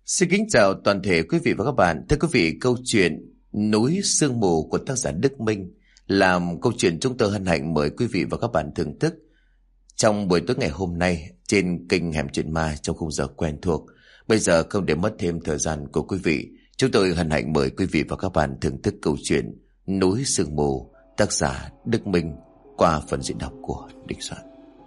Xin kính chào toàn thể quý vị và các bạn. Thưa quý vị, câu chuyện Núi Sương Mù của tác giả Đức Minh là câu chuyện chúng tôi hân hạnh mời quý vị và các bạn thưởng thức trong buổi tối ngày hôm nay trên kênh Hẻm Chuyện Ma trong khung giờ quen thuộc. Bây giờ không để mất thêm thời gian của quý vị, chúng tôi hân hạnh mời quý vị và các bạn thưởng thức câu chuyện Núi Sương Mù tác giả Đức Minh qua phần diễn đọc của Đình Soạn.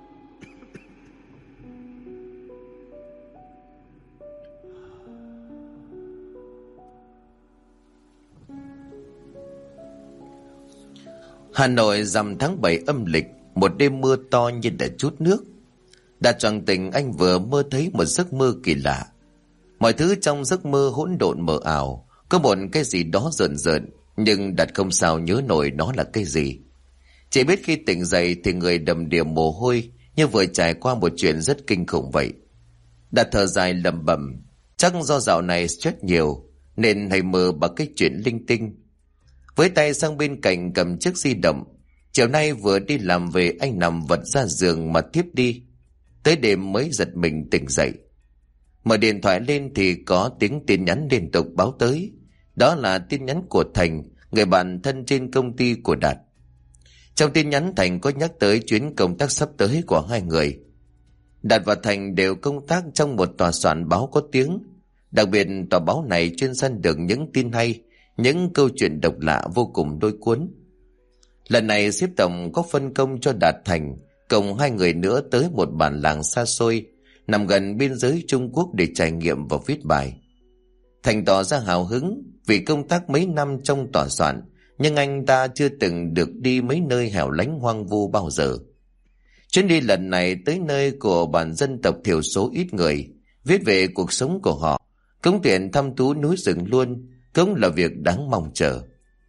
Hà Nội rằm tháng 7 âm lịch, một đêm mưa to như đã trút nước. Đạt choàng tỉnh, anh vừa mơ thấy một giấc mơ kỳ lạ. Mọi thứ trong giấc mơ hỗn độn mờ ảo, có một cái gì đó rợn rợn, nhưng Đạt không sao nhớ nổi nó là cái gì. Chỉ biết khi tỉnh dậy thì người đầm đìa mồ hôi, như vừa trải qua một chuyện rất kinh khủng vậy. Đạt thở dài lẩm bẩm, chắc do dạo này stress nhiều nên hay mơ bằng cái chuyện linh tinh. Với tay sang bên cạnh cầm chiếc di động, chiều nay vừa đi làm về anh nằm vật ra giường mà thiếp đi. Tới đêm mới giật mình tỉnh dậy. Mở điện thoại lên thì có tiếng tin nhắn liên tục báo tới. Đó là tin nhắn của Thành, người bạn thân trên công ty của Đạt. Trong tin nhắn Thành có nhắc tới chuyến công tác sắp tới của hai người. Đạt và Thành đều công tác trong một tòa soạn báo có tiếng. Đặc biệt tòa báo này chuyên săn được những tin hay, những câu chuyện độc lạ vô cùng lôi cuốn. Lần này sếp tổng có phân công cho Đạt Thành cùng hai người nữa tới một bản làng xa xôi nằm gần biên giới Trung Quốc để trải nghiệm và viết bài. Thành tỏ ra hào hứng vì công tác mấy năm trong tòa soạn, nhưng anh ta chưa từng được đi mấy nơi hẻo lánh hoang vu bao giờ. Chuyến đi lần này tới nơi của bản dân tộc thiểu số ít người, viết về cuộc sống của họ, cũng tiện thăm thú núi rừng luôn, cũng là việc đáng mong chờ.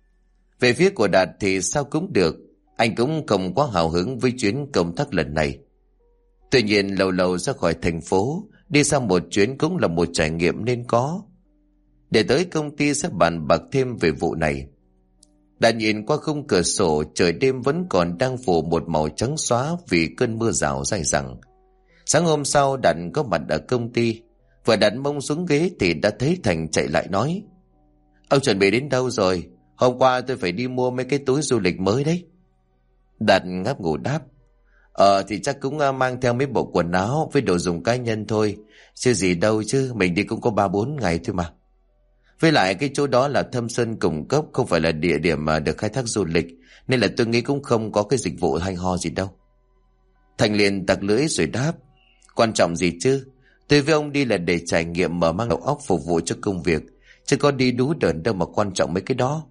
Về phía của Đạt thì sao cũng được, anh cũng không quá hào hứng với chuyến công tác lần này. Tuy nhiên lâu lâu ra khỏi thành phố, đi sang một chuyến cũng là một trải nghiệm nên có. Để tới công ty sẽ bàn bạc thêm về vụ này. Đạt nhìn qua khung cửa sổ, trời đêm vẫn còn đang phủ một màu trắng xóa vì cơn mưa rào dày dẳng. Sáng hôm sau Đạt có mặt ở công ty, vừa đặt mông xuống ghế thì đã thấy Thành chạy lại nói: "Ông chuẩn bị đến đâu rồi? Hôm qua tôi phải đi mua mấy cái túi du lịch mới đấy." Đạt ngáp ngủ đáp: Thì chắc cũng mang theo mấy bộ quần áo với đồ dùng cá nhân thôi, chứ gì đâu chứ, mình đi cũng có 3-4 ngày thôi mà. Với lại cái chỗ đó là Thâm Sơn Củng Cốc, không phải là địa điểm mà được khai thác du lịch, nên là tôi nghĩ cũng không có cái dịch vụ hay ho gì đâu. Thành liền tặc lưỡi rồi đáp: "Quan trọng gì chứ, tôi với ông đi là để trải nghiệm mở mang đầu óc phục vụ cho công việc, chứ có đi đú đờn đâu mà quan trọng mấy cái đó."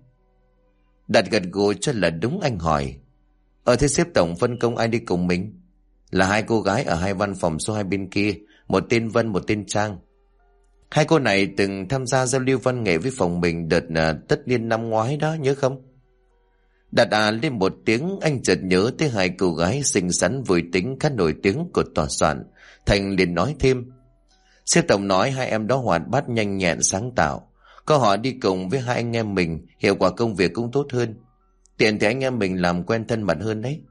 Đạt gật gù cho là đúng. Anh hỏi: Thế sếp tổng phân công ai đi cùng mình?" "Là hai cô gái ở hai văn phòng số 2 bên kia, một tên Vân, một tên Trang. Hai cô này từng tham gia giao lưu văn nghệ với phòng mình đợt tất niên năm ngoái đó, nhớ không?" Đạt lên một tiếng. Anh chợt nhớ tới hai cô gái xinh xắn vui tính khá nổi tiếng của tòa soạn. Thành liền nói thêm: "Sếp tổng nói hai em đó hoạt bát, nhanh nhẹn, sáng tạo. Có họ đi cùng với hai anh em mình, hiệu quả công việc cũng tốt hơn. Tiện thì anh em mình làm quen thân mật hơn đấy."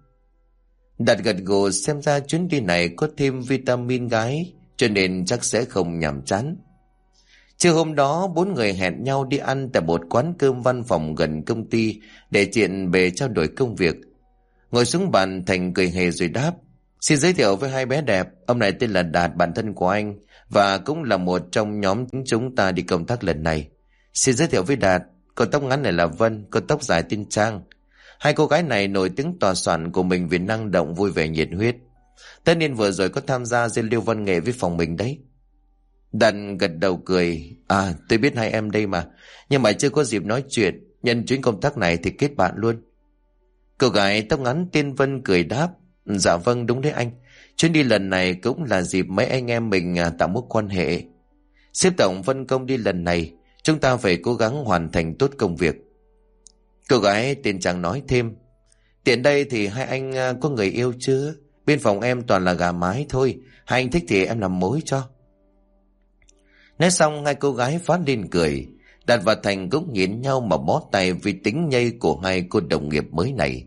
Đạt gật gù, xem ra chuyến đi này có thêm vitamin gái, cho nên chắc sẽ không nhàm chán. Trưa hôm đó, bốn người hẹn nhau đi ăn tại một quán cơm văn phòng gần công ty để chuyện về trao đổi công việc. Ngồi xuống bàn, Thành cười hề rồi đáp: "Xin giới thiệu với hai bé đẹp, ông này tên là Đạt, bạn thân của anh, và cũng là một trong nhóm chúng ta đi công tác lần này. Xin giới thiệu với Đạt, cô tóc ngắn này là Vân, cô tóc dài tên Trang. Hai cô gái này nổi tiếng tòa soạn của mình vì năng động, vui vẻ, nhiệt huyết. Tất nhiên vừa rồi có tham gia giao lưu văn nghệ với phòng mình đấy." Đạt gật đầu cười: Tôi biết hai em đây mà, nhưng mà chưa có dịp nói chuyện. Nhân chuyến công tác này thì kết bạn luôn." Cô gái tóc ngắn tên Vân cười đáp: "Dạ vâng, đúng đấy anh. Chuyến đi lần này cũng là dịp mấy anh em mình tạo mối quan hệ. Sếp tổng phân công đi lần này, chúng ta phải cố gắng hoàn thành tốt công việc." Cô gái tên Trang nói thêm: "Tiện đây thì hai anh có người yêu chưa? Bên phòng em toàn là gà mái thôi, hai anh thích thì em làm mối cho." Nói xong hai cô gái phá lên cười. Đạt và Thành cũng nhìn nhau mà bó tay vì tính nhây của hai cô đồng nghiệp mới này.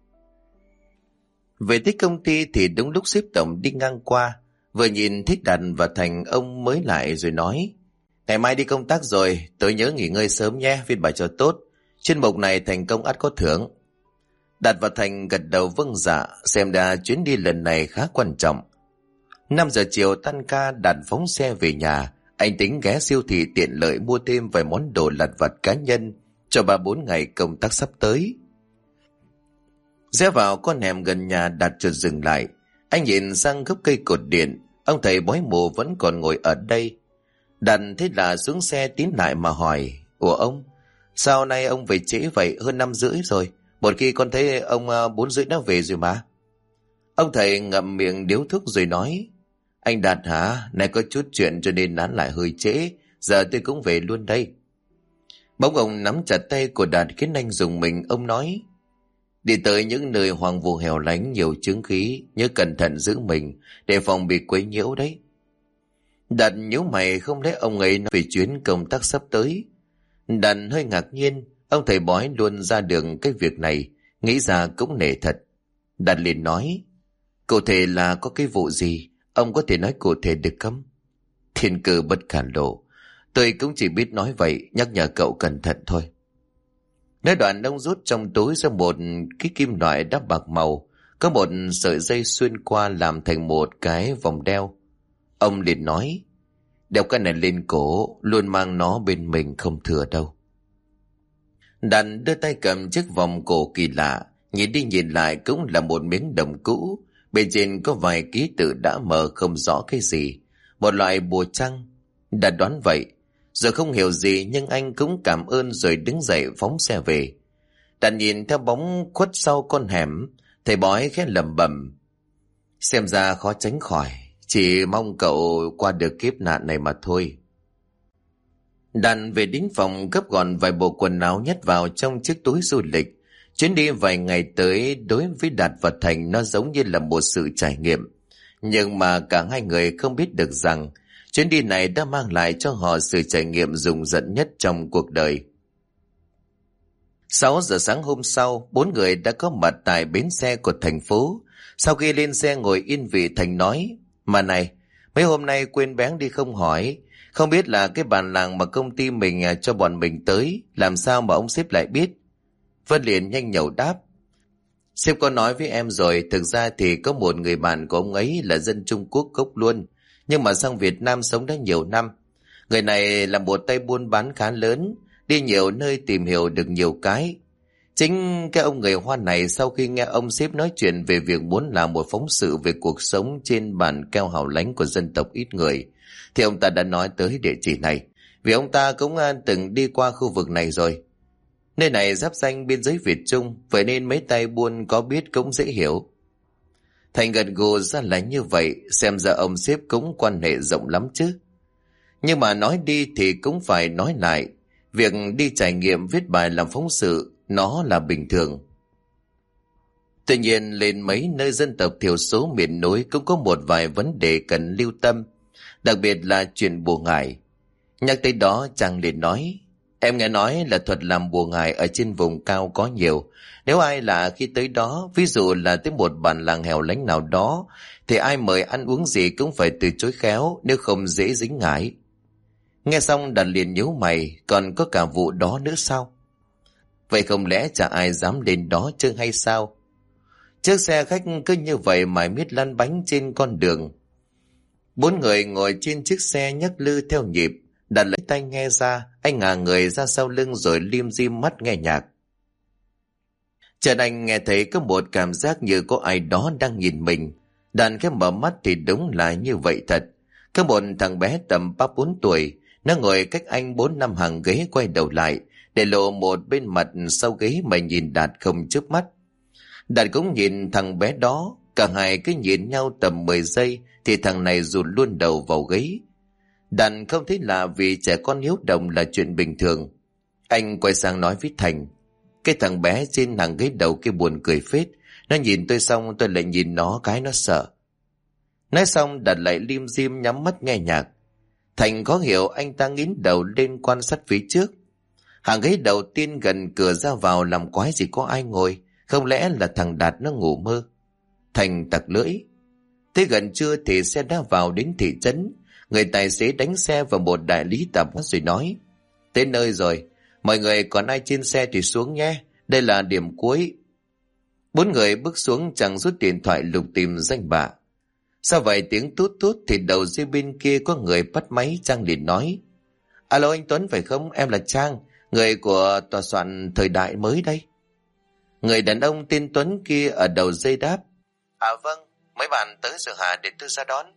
Về tới công ty thì đúng lúc sếp tổng đi ngang qua, vừa nhìn thấy Đạt và Thành, ông mới lại rồi nói: Ngày mai đi công tác rồi, tối nhớ nghỉ ngơi sớm nhé, viết bài cho tốt. Chuyên mục này thành công ắt có thưởng. Đạt và Thành gật đầu vâng dạ, xem ra chuyến đi lần này khá quan trọng. 5 giờ chiều tan ca, Đạt phóng xe về nhà. Anh tính ghé siêu thị tiện lợi mua thêm vài món đồ lặt vặt cá nhân cho 3-4 ngày công tác sắp tới. Rẽ vào con hẻm gần nhà, Đạt chợt dừng lại. Anh nhìn sang gốc cây cột điện, ông thầy bói mù vẫn còn ngồi ở đây. Đạt thế là xuống xe tiến lại mà hỏi: Ủa ông, sao nay ông về trễ vậy, hơn 5:30 rồi. Một khi con thấy ông 4:30 đã về rồi mà. Ông thầy ngậm miệng điếu thuốc rồi nói: Anh Đạt hả, này có chút chuyện cho nên nán lại hơi trễ, giờ tôi cũng về luôn đây. Bỗng ông nắm chặt tay của Đạt khiến anh rùng mình. Ông nói: Đi tới những nơi hoang vu hẻo lánh nhiều chướng khí, nhớ cẩn thận giữ mình, để phòng bị quấy nhiễu đấy. Đạt nhíu mày, không lẽ ông ấy nói về chuyến công tác sắp tới. Đạt hơi ngạc nhiên, ông thầy bói luôn ra đường cái việc này, nghĩ ra cũng nể thật. Đạt liền nói: Cụ thể là có cái vụ gì, ông có thể nói cụ thể được không? Thiên cơ bất khả lộ, tôi cũng chỉ biết nói vậy, nhắc nhở cậu cẩn thận thôi. Nói đoạn ông rút trong túi ra một cái kim loại đắp bạc màu, có một sợi dây xuyên qua làm thành một cái vòng đeo. Ông liền nói: Đeo cái này lên cổ, luôn mang nó bên mình không thừa đâu. Đạt đưa tay cầm chiếc vòng cổ kỳ lạ, nhìn đi nhìn lại cũng là một miếng đồng cũ, bên trên có vài ký tự đã mờ không rõ cái gì, một loại bùa trăng. Đạt đoán vậy, giờ không hiểu gì nhưng anh cũng cảm ơn rồi đứng dậy phóng xe về. Đạt nhìn theo bóng khuất sau con hẻm, thầy bói khẽ lẩm bẩm: Xem ra khó tránh khỏi, chỉ mong cậu qua được kiếp nạn này mà thôi. Đạt về đến phòng gấp gọn vài bộ quần áo nhét vào trong chiếc túi du lịch. Chuyến đi vài ngày tới đối với Đạt và Thành nó giống như là một sự trải nghiệm. Nhưng mà cả hai người không biết được rằng chuyến đi này đã mang lại cho họ sự trải nghiệm rùng rợn nhất trong cuộc đời. 6 giờ sáng hôm sau, 4 người đã có mặt tại bến xe của thành phố. Sau khi lên xe ngồi yên vị, Thành nói: Mà này, mấy hôm nay quên bén đi không hỏi, không biết là cái bàn làng mà công ty mình cho bọn mình tới, làm sao mà ông sếp lại biết? Vân liền nhanh nhẩu đáp: Sếp có nói với em rồi, thực ra thì có một người bạn của ông ấy là dân Trung Quốc gốc luôn, nhưng mà sang Việt Nam sống đã nhiều năm. Người này là một tay buôn bán khá lớn, đi nhiều nơi tìm hiểu được nhiều cái. Chính cái ông người Hoa này sau khi nghe ông sếp nói chuyện về việc muốn làm một phóng sự về cuộc sống trên bản keo hẻo lánh của dân tộc ít người, thì ông ta đã nói tới địa chỉ này, vì ông ta cũng từng đi qua khu vực này rồi. Nơi này giáp ranh biên giới Việt Trung, vậy nên mấy tay buôn có biết cũng dễ hiểu. Thành gật gù ra là như vậy, xem ra ông sếp cũng quan hệ rộng lắm chứ. Nhưng mà nói đi thì cũng phải nói lại, việc đi trải nghiệm viết bài làm phóng sự nó là bình thường. Tuy nhiên lên mấy nơi dân tộc thiểu số miền núi cũng có một vài vấn đề cần lưu tâm, đặc biệt là chuyện bùa ngải. Nhắc tới đó chàng liền nói: Em nghe nói là thuật làm bùa ngải ở trên vùng cao có nhiều. Nếu ai lạ khi tới đó, ví dụ là tới một bản làng hẻo lánh nào đó, thì ai mời ăn uống gì cũng phải từ chối khéo, nếu không dễ dính ngải. Nghe xong Đạt liền nhíu mày: Còn có cả vụ đó nữa sao? Vậy không lẽ chả ai dám đến đó chơi hay sao? Chiếc xe khách cứ như vậy mãi miết lăn bánh trên con đường. 4 người ngồi trên chiếc xe nhấc lư theo nhịp. Đạt lấy tay nghe ra, anh ngả người ra sau lưng rồi lim dim mắt nghe nhạc. Chợt anh nghe thấy có một cảm giác như có ai đó đang nhìn mình. Đạt khẽ mở mắt thì đúng là như vậy thật. Có một thằng bé tầm 3-4 tuổi, nó ngồi cách anh 4-5 hàng ghế, quay đầu lại để lộ một bên mặt sau ghế mà nhìn Đạt không chớp mắt. Đạt cũng nhìn thằng bé đó, cả hai cứ nhìn nhau tầm 10 giây thì thằng này rụt luôn đầu vào ghế. Đạt không thấy lạ vì trẻ con hiếu động là chuyện bình thường. Anh quay sang nói với Thành: Cái thằng bé trên hàng ghế đầu kia buồn cười phết, nó nhìn tôi xong tôi lại nhìn nó cái nó sợ. Nói xong Đạt lại lim dim nhắm mắt nghe nhạc. Thành khó hiểu, anh ta nghiến đầu lên quan sát phía trước. Hàng ghế đầu tiên gần cửa ra vào làm quái gì có ai ngồi, không lẽ là thằng Đạt nó ngủ mơ? Thành tặc lưỡi. Tới gần trưa thì xe đã vào đến thị trấn. người tài xế đánh xe vào một đại lý tạp hóa rồi nói: Tới nơi rồi, mọi người còn ai trên xe thì xuống nhé, đây là điểm cuối. 4 người bước xuống, Trang rút điện thoại lục tìm danh bạ. Sau vài tiếng tút tút thì đầu dây bên kia có người bắt máy. Trang liền nói: Alo, anh Tuấn phải không? Em là Trang, người của tòa soạn Thời Đại mới đây. Người đàn ông tên Tuấn kia ở đầu dây đáp: Vâng, mấy bạn tới rồi hả, để tôi ra đón.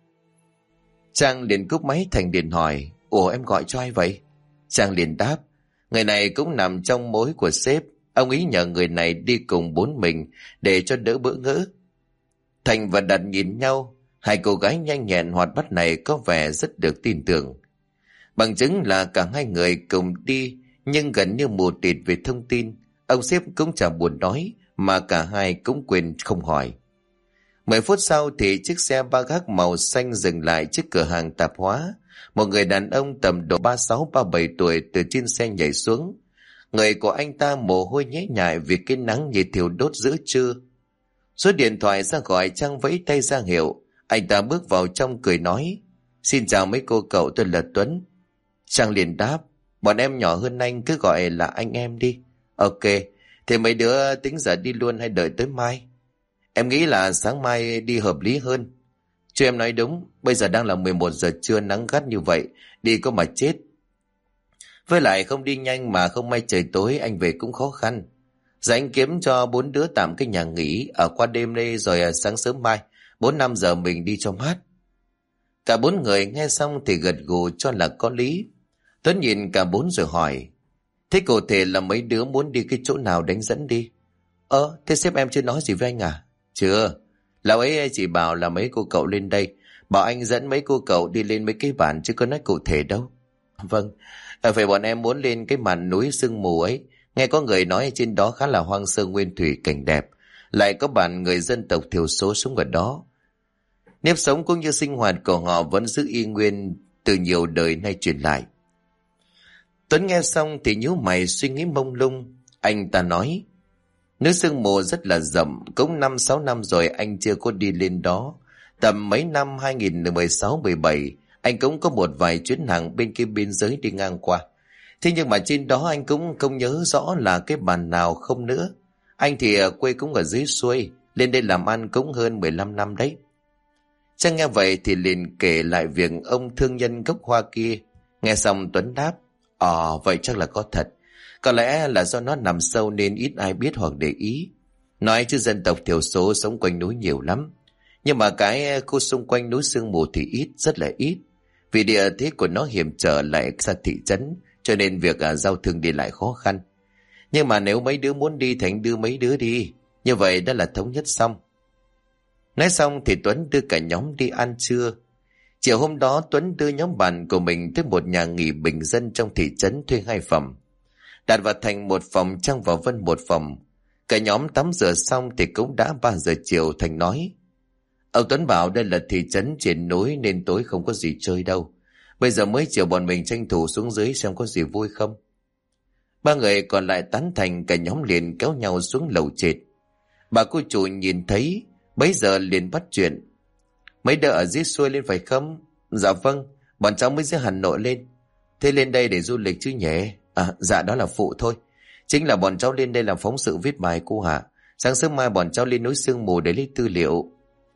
Trang liền cúp máy thành điện hỏi: Ủa, em gọi cho ai vậy? Trang liền đáp: Người này cũng nằm trong mối của sếp, ông ý nhờ người này đi cùng 4 mình để cho đỡ bỡ ngỡ. Thành và Đạt nhìn nhau, hai cô gái nhanh nhẹn hoạt bát này có vẻ rất được tin tưởng. Bằng chứng là cả hai người cùng đi nhưng gần như mù tịt về thông tin. Ông sếp cũng chả buồn nói mà cả hai cũng quên không hỏi. 10 phút sau thì chiếc xe ba gác màu xanh dừng lại trước cửa hàng tạp hóa. Một người đàn ông tầm độ 36-37 tuổi từ trên xe nhảy xuống. Người của anh ta mồ hôi nhễ nhại vì cái nắng như thiêu đốt giữa trưa. Rút điện thoại ra gọi Trang, vẫy tay ra hiệu. Anh ta bước vào trong cười nói: Xin chào mấy cô cậu, tôi là Tuấn. Trang liền đáp: Bọn em nhỏ hơn anh, cứ gọi là anh em đi. Ok, thì mấy đứa tính giờ đi luôn hay đợi tới mai? Em nghĩ là sáng mai đi hợp lý hơn. Chứ em nói đúng, bây giờ đang là 11 giờ trưa, nắng gắt như vậy, đi có mà chết. Với lại không đi nhanh mà không may trời tối anh về cũng khó khăn. Giờ anh kiếm cho 4 đứa tạm cái nhà nghỉ ở qua đêm đây, rồi sáng sớm mai 4-5 giờ mình đi cho mát. Cả 4 người nghe xong thì gật gù cho là có lý. Tuấn nhìn cả 4 rồi hỏi: Thế cụ thể là mấy đứa muốn đi cái chỗ nào đánh dẫn đi? Thế sếp em chưa nói gì với anh à? Chưa, lão ấy chỉ bảo là mấy cô cậu lên đây, bảo anh dẫn mấy cô cậu đi lên mấy cái bản chứ có nói cụ thể đâu. Vâng, phải bọn em muốn lên cái màn núi sương mù ấy. Nghe có người nói trên đó khá là hoang sơ nguyên thủy, cảnh đẹp. Lại có bản người dân tộc thiểu số sống ở đó. Nếp sống cũng như sinh hoạt của họ vẫn giữ y nguyên từ nhiều đời nay truyền lại. Tuấn nghe xong thì nhíu mày suy nghĩ mông lung. Anh ta nói: Nước sương mù rất là rộng, cũng 5-6 năm rồi anh chưa có đi lên đó. Tầm mấy năm 2016-17, anh cũng có một vài chuyến hàng bên kia biên giới đi ngang qua. Thế nhưng mà trên đó anh cũng không nhớ rõ là cái bản nào không nữa. Anh thì quê cũng ở dưới xuôi, lên đây làm ăn cũng hơn 15 năm đấy. Trang nghe vậy thì liền kể lại việc ông thương nhân gốc Hoa kia. Nghe xong Tuấn đáp: Vậy chắc là có thật. Có lẽ là do nó nằm sâu nên ít ai biết hoặc để ý. Nói chứ dân tộc thiểu số sống quanh núi nhiều lắm. Nhưng mà cái khu xung quanh núi sương mù thì ít, rất là ít. Vì địa thế của nó hiểm trở lại xa thị trấn, cho nên việc giao thương đi lại khó khăn. Nhưng mà nếu mấy đứa muốn đi thì anh đưa mấy đứa đi. Như vậy đã là thống nhất xong. Nói xong thì Tuấn đưa cả nhóm đi ăn trưa. Chiều hôm đó Tuấn đưa nhóm bạn của mình tới một nhà nghỉ bình dân trong thị trấn, thuê 2 phòng. Đạt và Thành 1 phòng, Trang và Vân 1 phòng. Cả nhóm tắm rửa xong thì cũng đã 3 giờ chiều. Thành nói: Ông Tuấn bảo đây là thị trấn trên núi nên tối không có gì chơi đâu. Bây giờ mới chiều, bọn mình tranh thủ xuống dưới xem có gì vui không. 3 người còn lại tán thành, cả nhóm liền kéo nhau xuống lầu trệt. Bà cô chủ nhìn thấy bấy giờ liền bắt chuyện: Mấy đứa ở dưới xuôi lên phải không? Dạ vâng, bọn cháu mới dưới Hà Nội lên. Thế lên đây để du lịch chứ nhỉ? Dạ đó là phụ thôi. Chính là bọn cháu lên đây làm phóng sự viết bài cô hả? Sáng sớm mai bọn cháu lên núi sương mù để lấy tư liệu.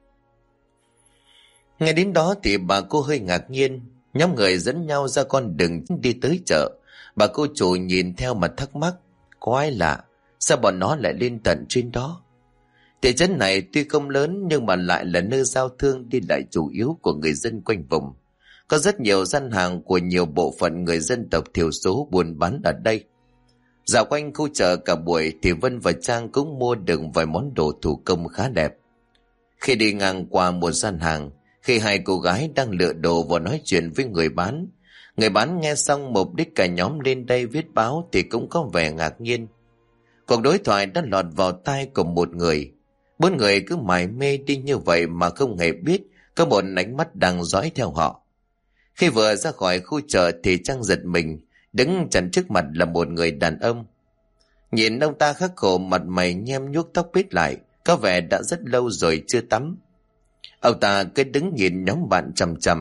Nghe đến đó thì bà cô hơi ngạc nhiên. Nhóm người dẫn nhau ra con đường đi tới chợ. Bà cô chủ nhìn theo mà thắc mắc: Quái lạ, sao bọn nó lại lên tận trên đó? Thị trấn này tuy không lớn nhưng mà lại là nơi giao thương đi lại chủ yếu của người dân quanh vùng. Có rất nhiều gian hàng của nhiều bộ phận người dân tộc thiểu số buôn bán ở đây. Dạo quanh khu chợ cả buổi thì Vân và Trang cũng mua được vài món đồ thủ công khá đẹp. Khi đi ngang qua một gian hàng, khi hai cô gái đang lựa đồ và nói chuyện với người bán nghe xong mục đích cả nhóm lên đây viết báo thì cũng có vẻ ngạc nhiên. Cuộc đối thoại đã lọt vào tai của một người. 4 người cứ mải mê đi như vậy mà không hề biết có một ánh mắt đang dõi theo họ. Khi vừa ra khỏi khu chợ thì Trang giật mình, đứng chắn trước mặt là một người đàn ông. Nhìn ông ta khắc khổ, mặt mày nhem nhuốc, tóc bết lại, có vẻ đã rất lâu rồi chưa tắm. Ông ta cứ đứng nhìn nhóm bạn chằm chằm,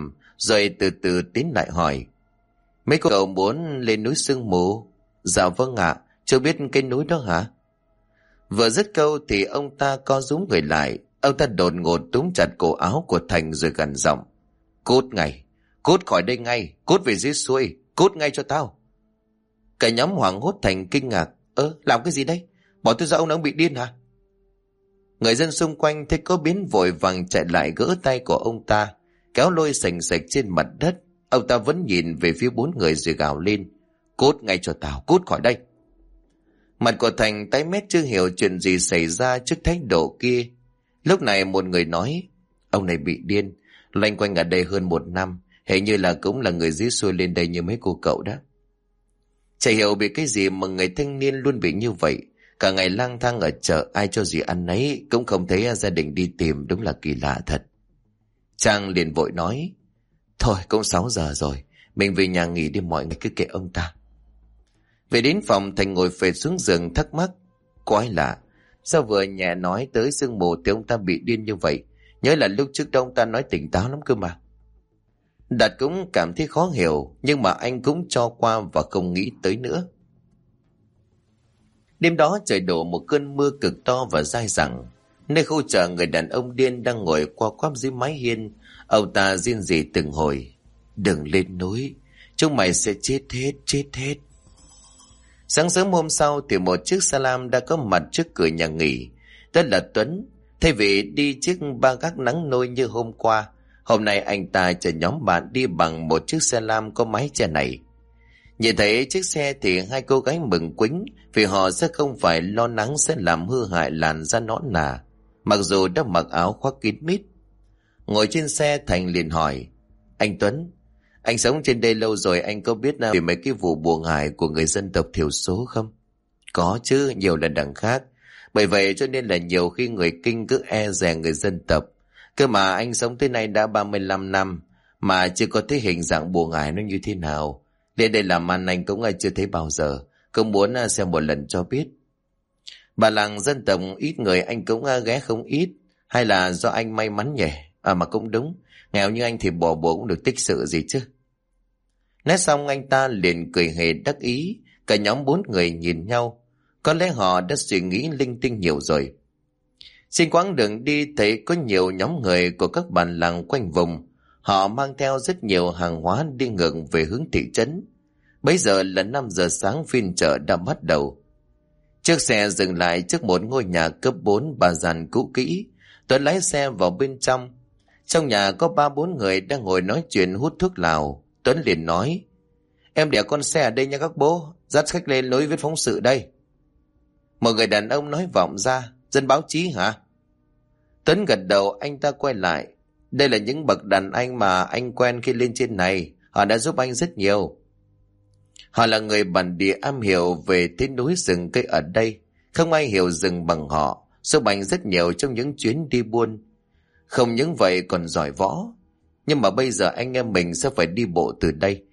rồi từ từ tiến lại hỏi: Mấy cô cậu muốn lên núi Sương Mù? Dạ vâng ạ, chưa biết cái núi đó hả? Vừa dứt câu thì ông ta co rúm người lại. Ông ta đột ngột túm chặt cổ áo của Thành rồi gằn giọng: Cút ngay, cút khỏi đây ngay, cút về dưới xuôi, cút ngay cho tao. Cả nhóm hoảng hốt. Thành kinh ngạc: Làm cái gì đây? Bỏ tôi ra, ông bị điên hả? Người dân xung quanh thấy có biến vội vàng chạy lại gỡ tay của ông ta, kéo lôi sành sạch trên mặt đất. Ông ta vẫn nhìn về phía bốn người rồi gào lên: Cút ngay cho tao, cút khỏi đây. Mặt của Thành tái mét, chưa hiểu chuyện gì xảy ra trước thái độ kia. Lúc này một người nói: Ông này bị điên, loanh quanh ở đây hơn 1 năm, hình như là cũng là người dưới xuôi lên đây như mấy cô cậu đó. Chả hiểu bị cái gì mà người thanh niên luôn bị như vậy. Cả ngày lang thang ở chợ, ai cho gì ăn nấy, cũng không thấy gia đình đi tìm, đúng là kỳ lạ thật. Trang liền vội nói: Thôi cũng 6 giờ rồi, mình về nhà nghỉ đi, mọi người cứ kệ ông ta. Về đến phòng, Thành ngồi phệt xuống giường thắc mắc: Quái lạ, sao vừa nhẹ nói tới sương mù thì ông ta bị điên như vậy? Nhớ là lúc trước đó ông ta nói tỉnh táo lắm cơ mà. Đạt cũng cảm thấy khó hiểu, nhưng mà anh cũng cho qua và không nghĩ tới nữa. Đêm đó trời đổ một cơn mưa cực to và dai dẳng. Nơi khu chợ, người đàn ông điên đang ngồi qua quắp dưới mái hiên. Ông ta rên rỉ từng hồi: Đừng lên núi, chúng mày sẽ chết hết, chết hết. Sáng sớm hôm sau thì một chiếc xe lam đã có mặt trước cửa nhà nghỉ. Đó là Tuấn. Thay vì đi chiếc ba gác nắng nôi như hôm qua, hôm nay anh ta chở nhóm bạn đi bằng một chiếc xe lam có mái che này. Nhìn thấy chiếc xe thì hai cô gái mừng quính, vì họ sẽ không phải lo nắng sẽ làm hư hại làn da nõn nà, mặc dù đã mặc áo khoác kín mít. Ngồi trên xe, Thành liền hỏi: Anh Tuấn, anh sống trên đây lâu rồi, anh có biết về mấy cái vụ buồng hại của người dân tộc thiểu số không? Có chứ, nhiều lần đằng khác. Bởi vậy cho nên là nhiều khi người Kinh cứ e dè người dân tộc. Cơ mà anh sống tới nay đã 35 năm mà chưa có thấy hình dạng buồng hại nó như thế nào. Đến đây làm ăn anh cũng chưa thấy bao giờ, cũng muốn xem một lần cho biết. Bà làng dân tộc ít người anh cũng ghé không ít, hay là do anh may mắn nhỉ? Mà cũng đúng, nghèo như anh thì bỏ bùa cũng được tích sự gì chứ. Nói xong anh ta liền cười hề đắc ý. Cả nhóm 4 người nhìn nhau, có lẽ họ đã suy nghĩ linh tinh nhiều rồi. Trên quãng đường đi thấy có nhiều nhóm người của các bản làng quanh vùng. Họ mang theo rất nhiều hàng hóa đi ngược về hướng thị trấn. Bấy giờ là 5 giờ sáng, phiên chợ đã bắt đầu. Chiếc xe dừng lại trước một ngôi nhà cấp 4 bà dàn cũ kỹ. Tuấn lái xe vào bên trong. Trong nhà có 3-4 người đang ngồi nói chuyện hút thuốc lào. Tuấn liền nói: Em để con xe ở đây nha các bố, dắt khách lên lối viết phóng sự đây. Một người đàn ông nói vọng ra: Dân báo chí hả? Tuấn gật đầu. Anh ta quay lại: Đây là những bậc đàn anh mà anh quen khi lên trên này, họ đã giúp anh rất nhiều. Họ là người bản địa am hiểu về thế núi rừng cây ở đây. Không ai hiểu rừng bằng họ, giúp anh rất nhiều trong những chuyến đi buôn. Không những vậy còn giỏi võ. Nhưng mà bây giờ anh em mình sẽ phải đi bộ từ đây.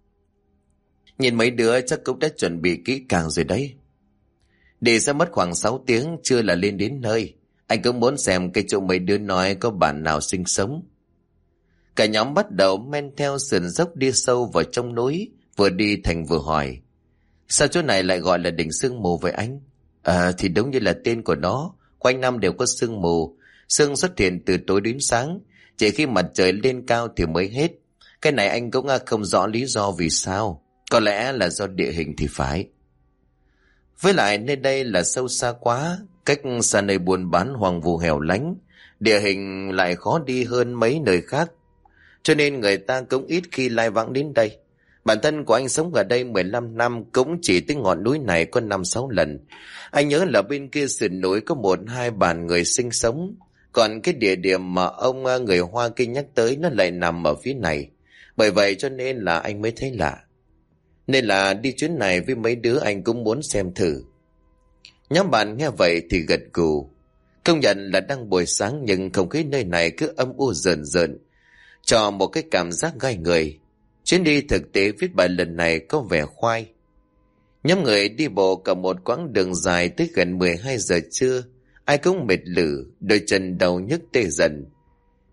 Nhìn mấy đứa chắc cũng đã chuẩn bị kỹ càng rồi đấy. Đi sẽ mất khoảng 6 tiếng, chưa là lên đến nơi. Anh cũng muốn xem cái chỗ mấy đứa nói có bản nào sinh sống. Cả nhóm bắt đầu men theo sườn dốc đi sâu vào trong núi. Vừa đi Thành vừa hỏi: Sao chỗ này lại gọi là đỉnh sương mù vậy anh? Thì đúng như là tên của nó, quanh năm đều có sương mù. Sương xuất hiện từ tối đến sáng, chỉ khi mặt trời lên cao thì mới hết. Cái này anh cũng không rõ lý do vì sao. Có lẽ là do địa hình thì phải. Với lại nơi đây là sâu xa quá, cách xa nơi buôn bán hoang vu hẻo lánh, địa hình lại khó đi hơn mấy nơi khác, cho nên người ta cũng ít khi lai vãng đến đây. Bản thân của anh sống ở đây 15 năm, cũng chỉ tới ngọn núi này có 5-6 lần. Anh nhớ là bên kia sườn núi có 1-2 bản người sinh sống, còn cái địa điểm mà ông người Hoa kia nhắc tới nó lại nằm ở phía này. Bởi vậy cho nên là anh mới thấy lạ. Nên là đi chuyến này với mấy đứa anh cũng muốn xem thử. Nhóm bạn nghe vậy thì gật gù. Công nhận là đang buổi sáng nhưng không khí nơi này cứ âm u rợn rợn, cho một cái cảm giác gai người. Chuyến đi thực tế viết bài lần này có vẻ khoai. Nhóm người đi bộ cả một quãng đường dài tới gần 12 giờ trưa. Ai cũng mệt lử, đôi chân đau nhức tê dần.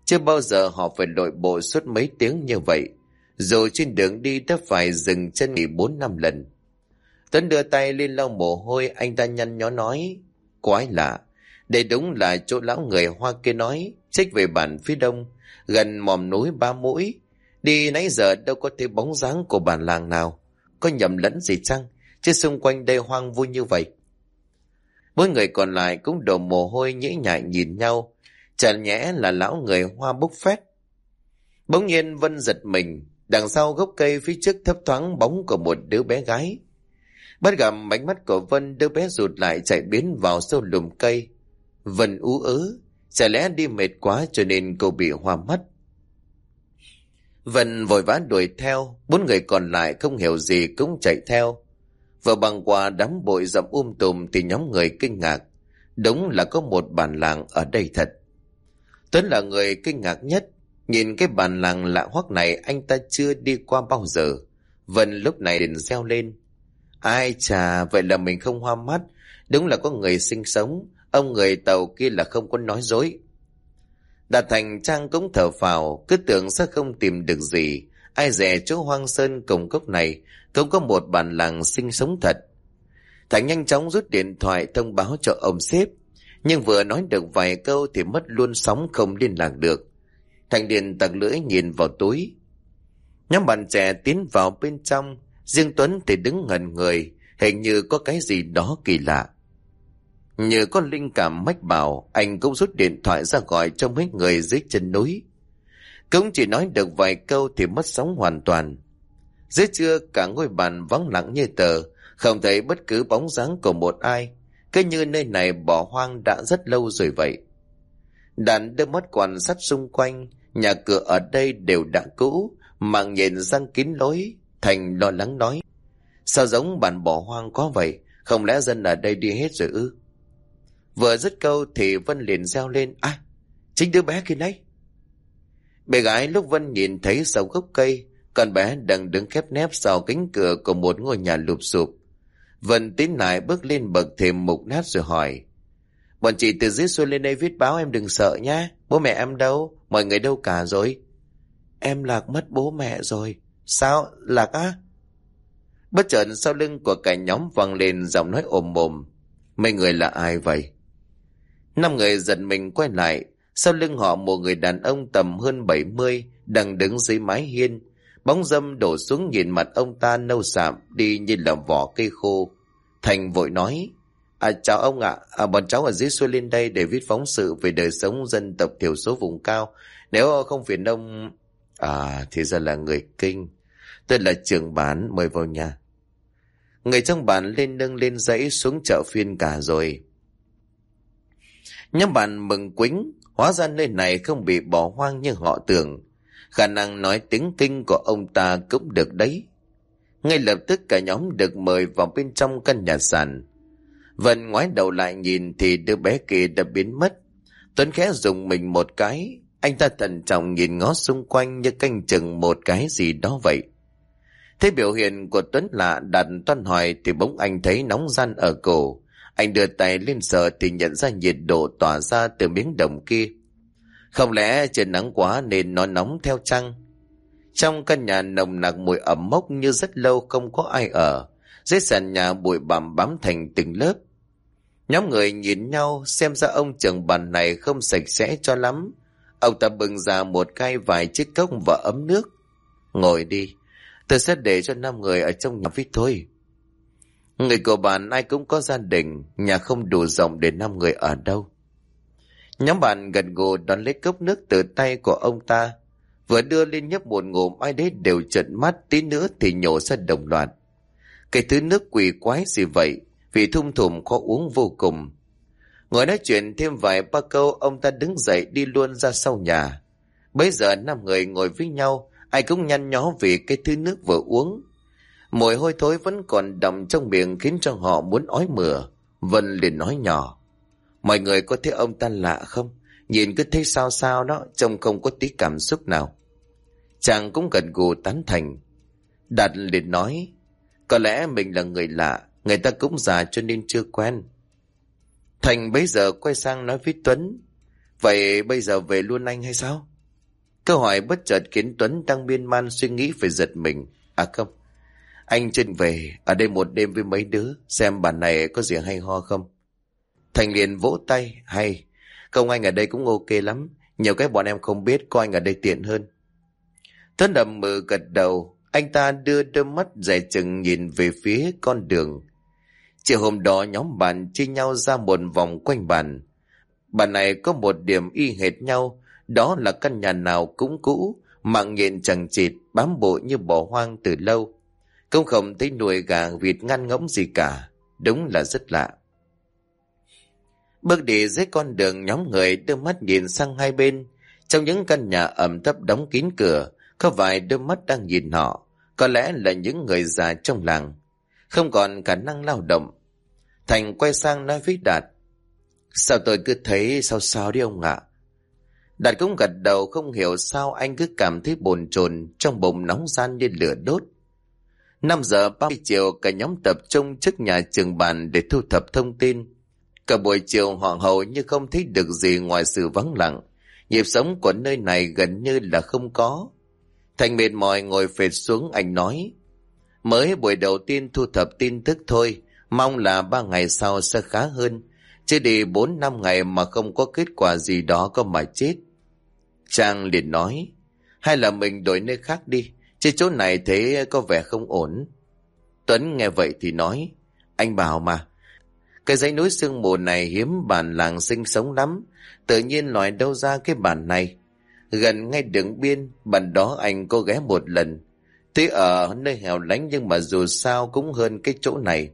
Chưa bao giờ họ phải lội bộ suốt mấy tiếng như vậy. Dù trên đường đi đã phải dừng chân nghỉ 4-5 lần. Tuấn đưa tay lên lau mồ hôi, anh ta nhăn nhó nói: Quái lạ, đây đúng là chỗ lão người Hoa kia nói, trích về bản phía đông, gần mỏm núi Ba Mũi. Đi nãy giờ đâu có thấy bóng dáng của bản làng nào. Có nhầm lẫn gì chăng? Chứ xung quanh đây hoang vu như vậy. Mỗi người còn lại cũng đổ mồ hôi nhễ nhại nhìn nhau. Chẳng nhẽ là lão người Hoa bốc phét. Bỗng nhiên Vân giật mình. Đằng sau gốc cây phía trước thấp thoáng bóng của một đứa bé gái. Bắt gặp ánh mắt của Vân, đứa bé rụt lại chạy biến vào sâu lùm cây. Vân ú ớ, chả lẽ đi mệt quá cho nên cô bị hoa mắt. Vân vội vã đuổi theo, 4 người còn lại không hiểu gì cũng chạy theo. Vừa băng qua đám bụi rậm tùm thì nhóm người kinh ngạc. Đúng là có một bản làng ở đây thật. Tuấn là người kinh ngạc nhất. Nhìn cái bản làng lạ hoắc này anh ta chưa đi qua bao giờ. Vân lúc này liền reo lên: Ai chà, vậy là mình không hoa mắt. Đúng là có người sinh sống. Ông người Tàu kia là không có nói dối. Đạt Thành Trang cũng thở phào, cứ tưởng sẽ không tìm được gì. Ai dè chỗ hoang sơn cùng cốc này cũng có một bản làng sinh sống thật. Thành nhanh chóng rút điện thoại thông báo cho ông sếp. Nhưng vừa nói được vài câu thì mất luôn sóng, không liên lạc được. Thành điện tặc lưỡi nhìn vào túi. Nhóm bạn trẻ tiến vào bên trong. Riêng Tuấn thì đứng ngẩn người, hình như có cái gì đó kỳ lạ. Như có linh cảm mách bảo, anh cũng rút điện thoại ra gọi cho mấy người dưới chân núi. Cũng chỉ nói được vài câu thì mất sóng hoàn toàn. Dưới trưa cả ngôi bàn vắng lặng như tờ, không thấy bất cứ bóng dáng của một ai. Cứ như nơi này bỏ hoang đã rất lâu rồi vậy. Đàn đưa mắt quan sát xung quanh, nhà cửa ở đây đều đã cũ, màng nhện răng kín lối. Thành lo lắng nói: Sao giống bản bỏ hoang quá vậy? Không lẽ dân ở đây đi hết rồi ư? Vừa dứt câu thì Vân liền reo lên: Chính đứa bé kia đấy. Bé gái lúc Vân nhìn thấy sau gốc cây, con bé đang đứng khép nép sau cánh cửa của một ngôi nhà lụp xụp. Vân tiến lại bước lên bậc thềm mục nát rồi hỏi: Bọn chị từ dưới xuôi lên đây viết báo, em đừng sợ nhá. Bố mẹ em đâu? Mọi người đâu cả rồi? Em Lạc mất bố mẹ rồi. Sao? Lạc á? Bất chợt sau lưng của cả nhóm vang lên giọng nói ồm ồm: Mấy người là ai vậy? 5 người giật mình quay lại. Sau lưng họ một người đàn ông tầm hơn 70 đang đứng dưới mái hiên. Bóng râm đổ xuống nhìn mặt ông ta nâu sạm đi như là vỏ cây khô. Thành vội nói: Chào ông ạ. Bọn cháu ở dưới xuôi lên đây để viết phóng sự về đời sống dân tộc thiểu số vùng cao. Nếu không phiền ông... thì ra là người Kinh. Tôi là trưởng bản, mời vào nhà. Người trong bản lên nâng lên dãy xuống chợ phiên cả rồi. Nhóm bạn mừng quính, hóa ra nơi này không bị bỏ hoang như họ tưởng. Khả năng nói tiếng Kinh của ông ta cũng được đấy. Ngay lập tức cả nhóm được mời vào bên trong căn nhà sàn. Vân ngoái đầu lại nhìn thì đứa bé kia đã biến mất. Tuấn khẽ dùng mình một cái. Anh ta thận trọng nhìn ngó xung quanh như canh chừng một cái gì đó vậy. Thấy biểu hiện của Tuấn lạ, đặt toan hỏi thì bỗng anh thấy nóng ran ở cổ. Anh đưa tay lên sờ thì nhận ra nhiệt độ tỏa ra từ miếng đồng kia. Không lẽ trời nắng quá nên nó nóng theo chăng? Trong căn nhà nồng nặc mùi ẩm mốc như rất lâu không có ai ở. Dưới sàn nhà bụi bặm bám thành từng lớp. Nhóm người nhìn nhau, xem ra ông trưởng bản này không sạch sẽ cho lắm. Ông ta bưng ra một khay vài chiếc cốc và ấm nước. Ngồi đi, tôi sẽ để cho 5 người ở trong nhà viết thôi. Người của bạn ai cũng có gia đình, nhà không đủ rộng để 5 người ở đâu. Nhóm bạn gật gù đón lấy cốc nước từ tay của ông ta. Vừa đưa lên nhấp một ngụm, ai đấy đều trợn mắt, tí nữa thì nhổ ra đồng loạt. Cái thứ nước quỷ quái gì vậy? Vị thum thủm khó uống vô cùng. Ngồi nói chuyện thêm vài ba câu, ông ta đứng dậy đi luôn ra sau nhà. Bây giờ 5 người ngồi với nhau, ai cũng nhăn nhó vì cái thứ nước vừa uống. Mùi hôi thối vẫn còn đọng trong miệng khiến cho họ muốn ói mửa. Vân liền nói nhỏ: Mọi người có thấy ông ta lạ không? Nhìn cứ thấy sao sao đó, trông không có tí cảm xúc nào. Chàng cũng gật gù tán thành. Đạt liền nói: Có lẽ mình là người lạ, người ta cũng già cho nên chưa quen. Thành bấy giờ quay sang nói với Tuấn: Vậy bây giờ về luôn anh hay sao? Câu hỏi bất chợt khiến Tuấn đang miên man suy nghĩ phải giật mình. À không, anh Trinh về ở đây một đêm với mấy đứa, xem bản này có gì hay ho không. Thành liền vỗ tay. Hay, không anh ở đây cũng ok lắm, nhiều cái bọn em không biết, có anh ở đây tiện hơn. Tuấn đầm mừ gật đầu. Anh ta đưa đôi mắt dè chừng nhìn về phía con đường. Chiều hôm đó nhóm bạn chia nhau ra một vòng quanh bàn. Bàn này có một điểm y hệt nhau, đó là căn nhà nào cũng cũ, mạng nhện chằng chịt, bám bụi như bỏ hoang từ lâu. Không không thấy nuôi gà vịt ngăn ngỗng gì cả, đúng là rất lạ. Bước đi dưới con đường, nhóm người đưa mắt nhìn sang hai bên. Trong những căn nhà ẩm thấp đóng kín cửa, có vài đôi mắt đang nhìn họ, có lẽ là những người già trong làng, không còn khả năng lao động. Thành quay sang nói với Đạt: Sao tôi cứ thấy sao sao đi ông ạ? Đạt cũng gật đầu, không hiểu sao anh cứ cảm thấy bồn chồn, trong bụng nóng ran như lửa đốt. 5:30 chiều, cả nhóm tập trung trước nhà trường bàn để thu thập thông tin. Cả buổi chiều họ hầu như không thấy được gì ngoài sự vắng lặng. Nhịp sống của nơi này gần như là không có. Thành mệt mỏi ngồi phệt xuống, anh nói: Mới buổi đầu tiên thu thập tin tức thôi, mong là 3 ngày sau sẽ khá hơn. Chứ đi 4-5 ngày mà không có kết quả gì đó có mà chết. Trang liền nói: Hay là mình đổi nơi khác đi, chứ chỗ này thấy có vẻ không ổn. Tuấn nghe vậy thì nói: Anh bảo mà, cái dãy núi sương mù này hiếm bản làng sinh sống lắm, tự nhiên loại đâu ra cái bản này. Gần ngay đường biên, bản đó anh có ghé một lần. Tuy ở nơi hẻo lánh nhưng mà dù sao cũng hơn cái chỗ này.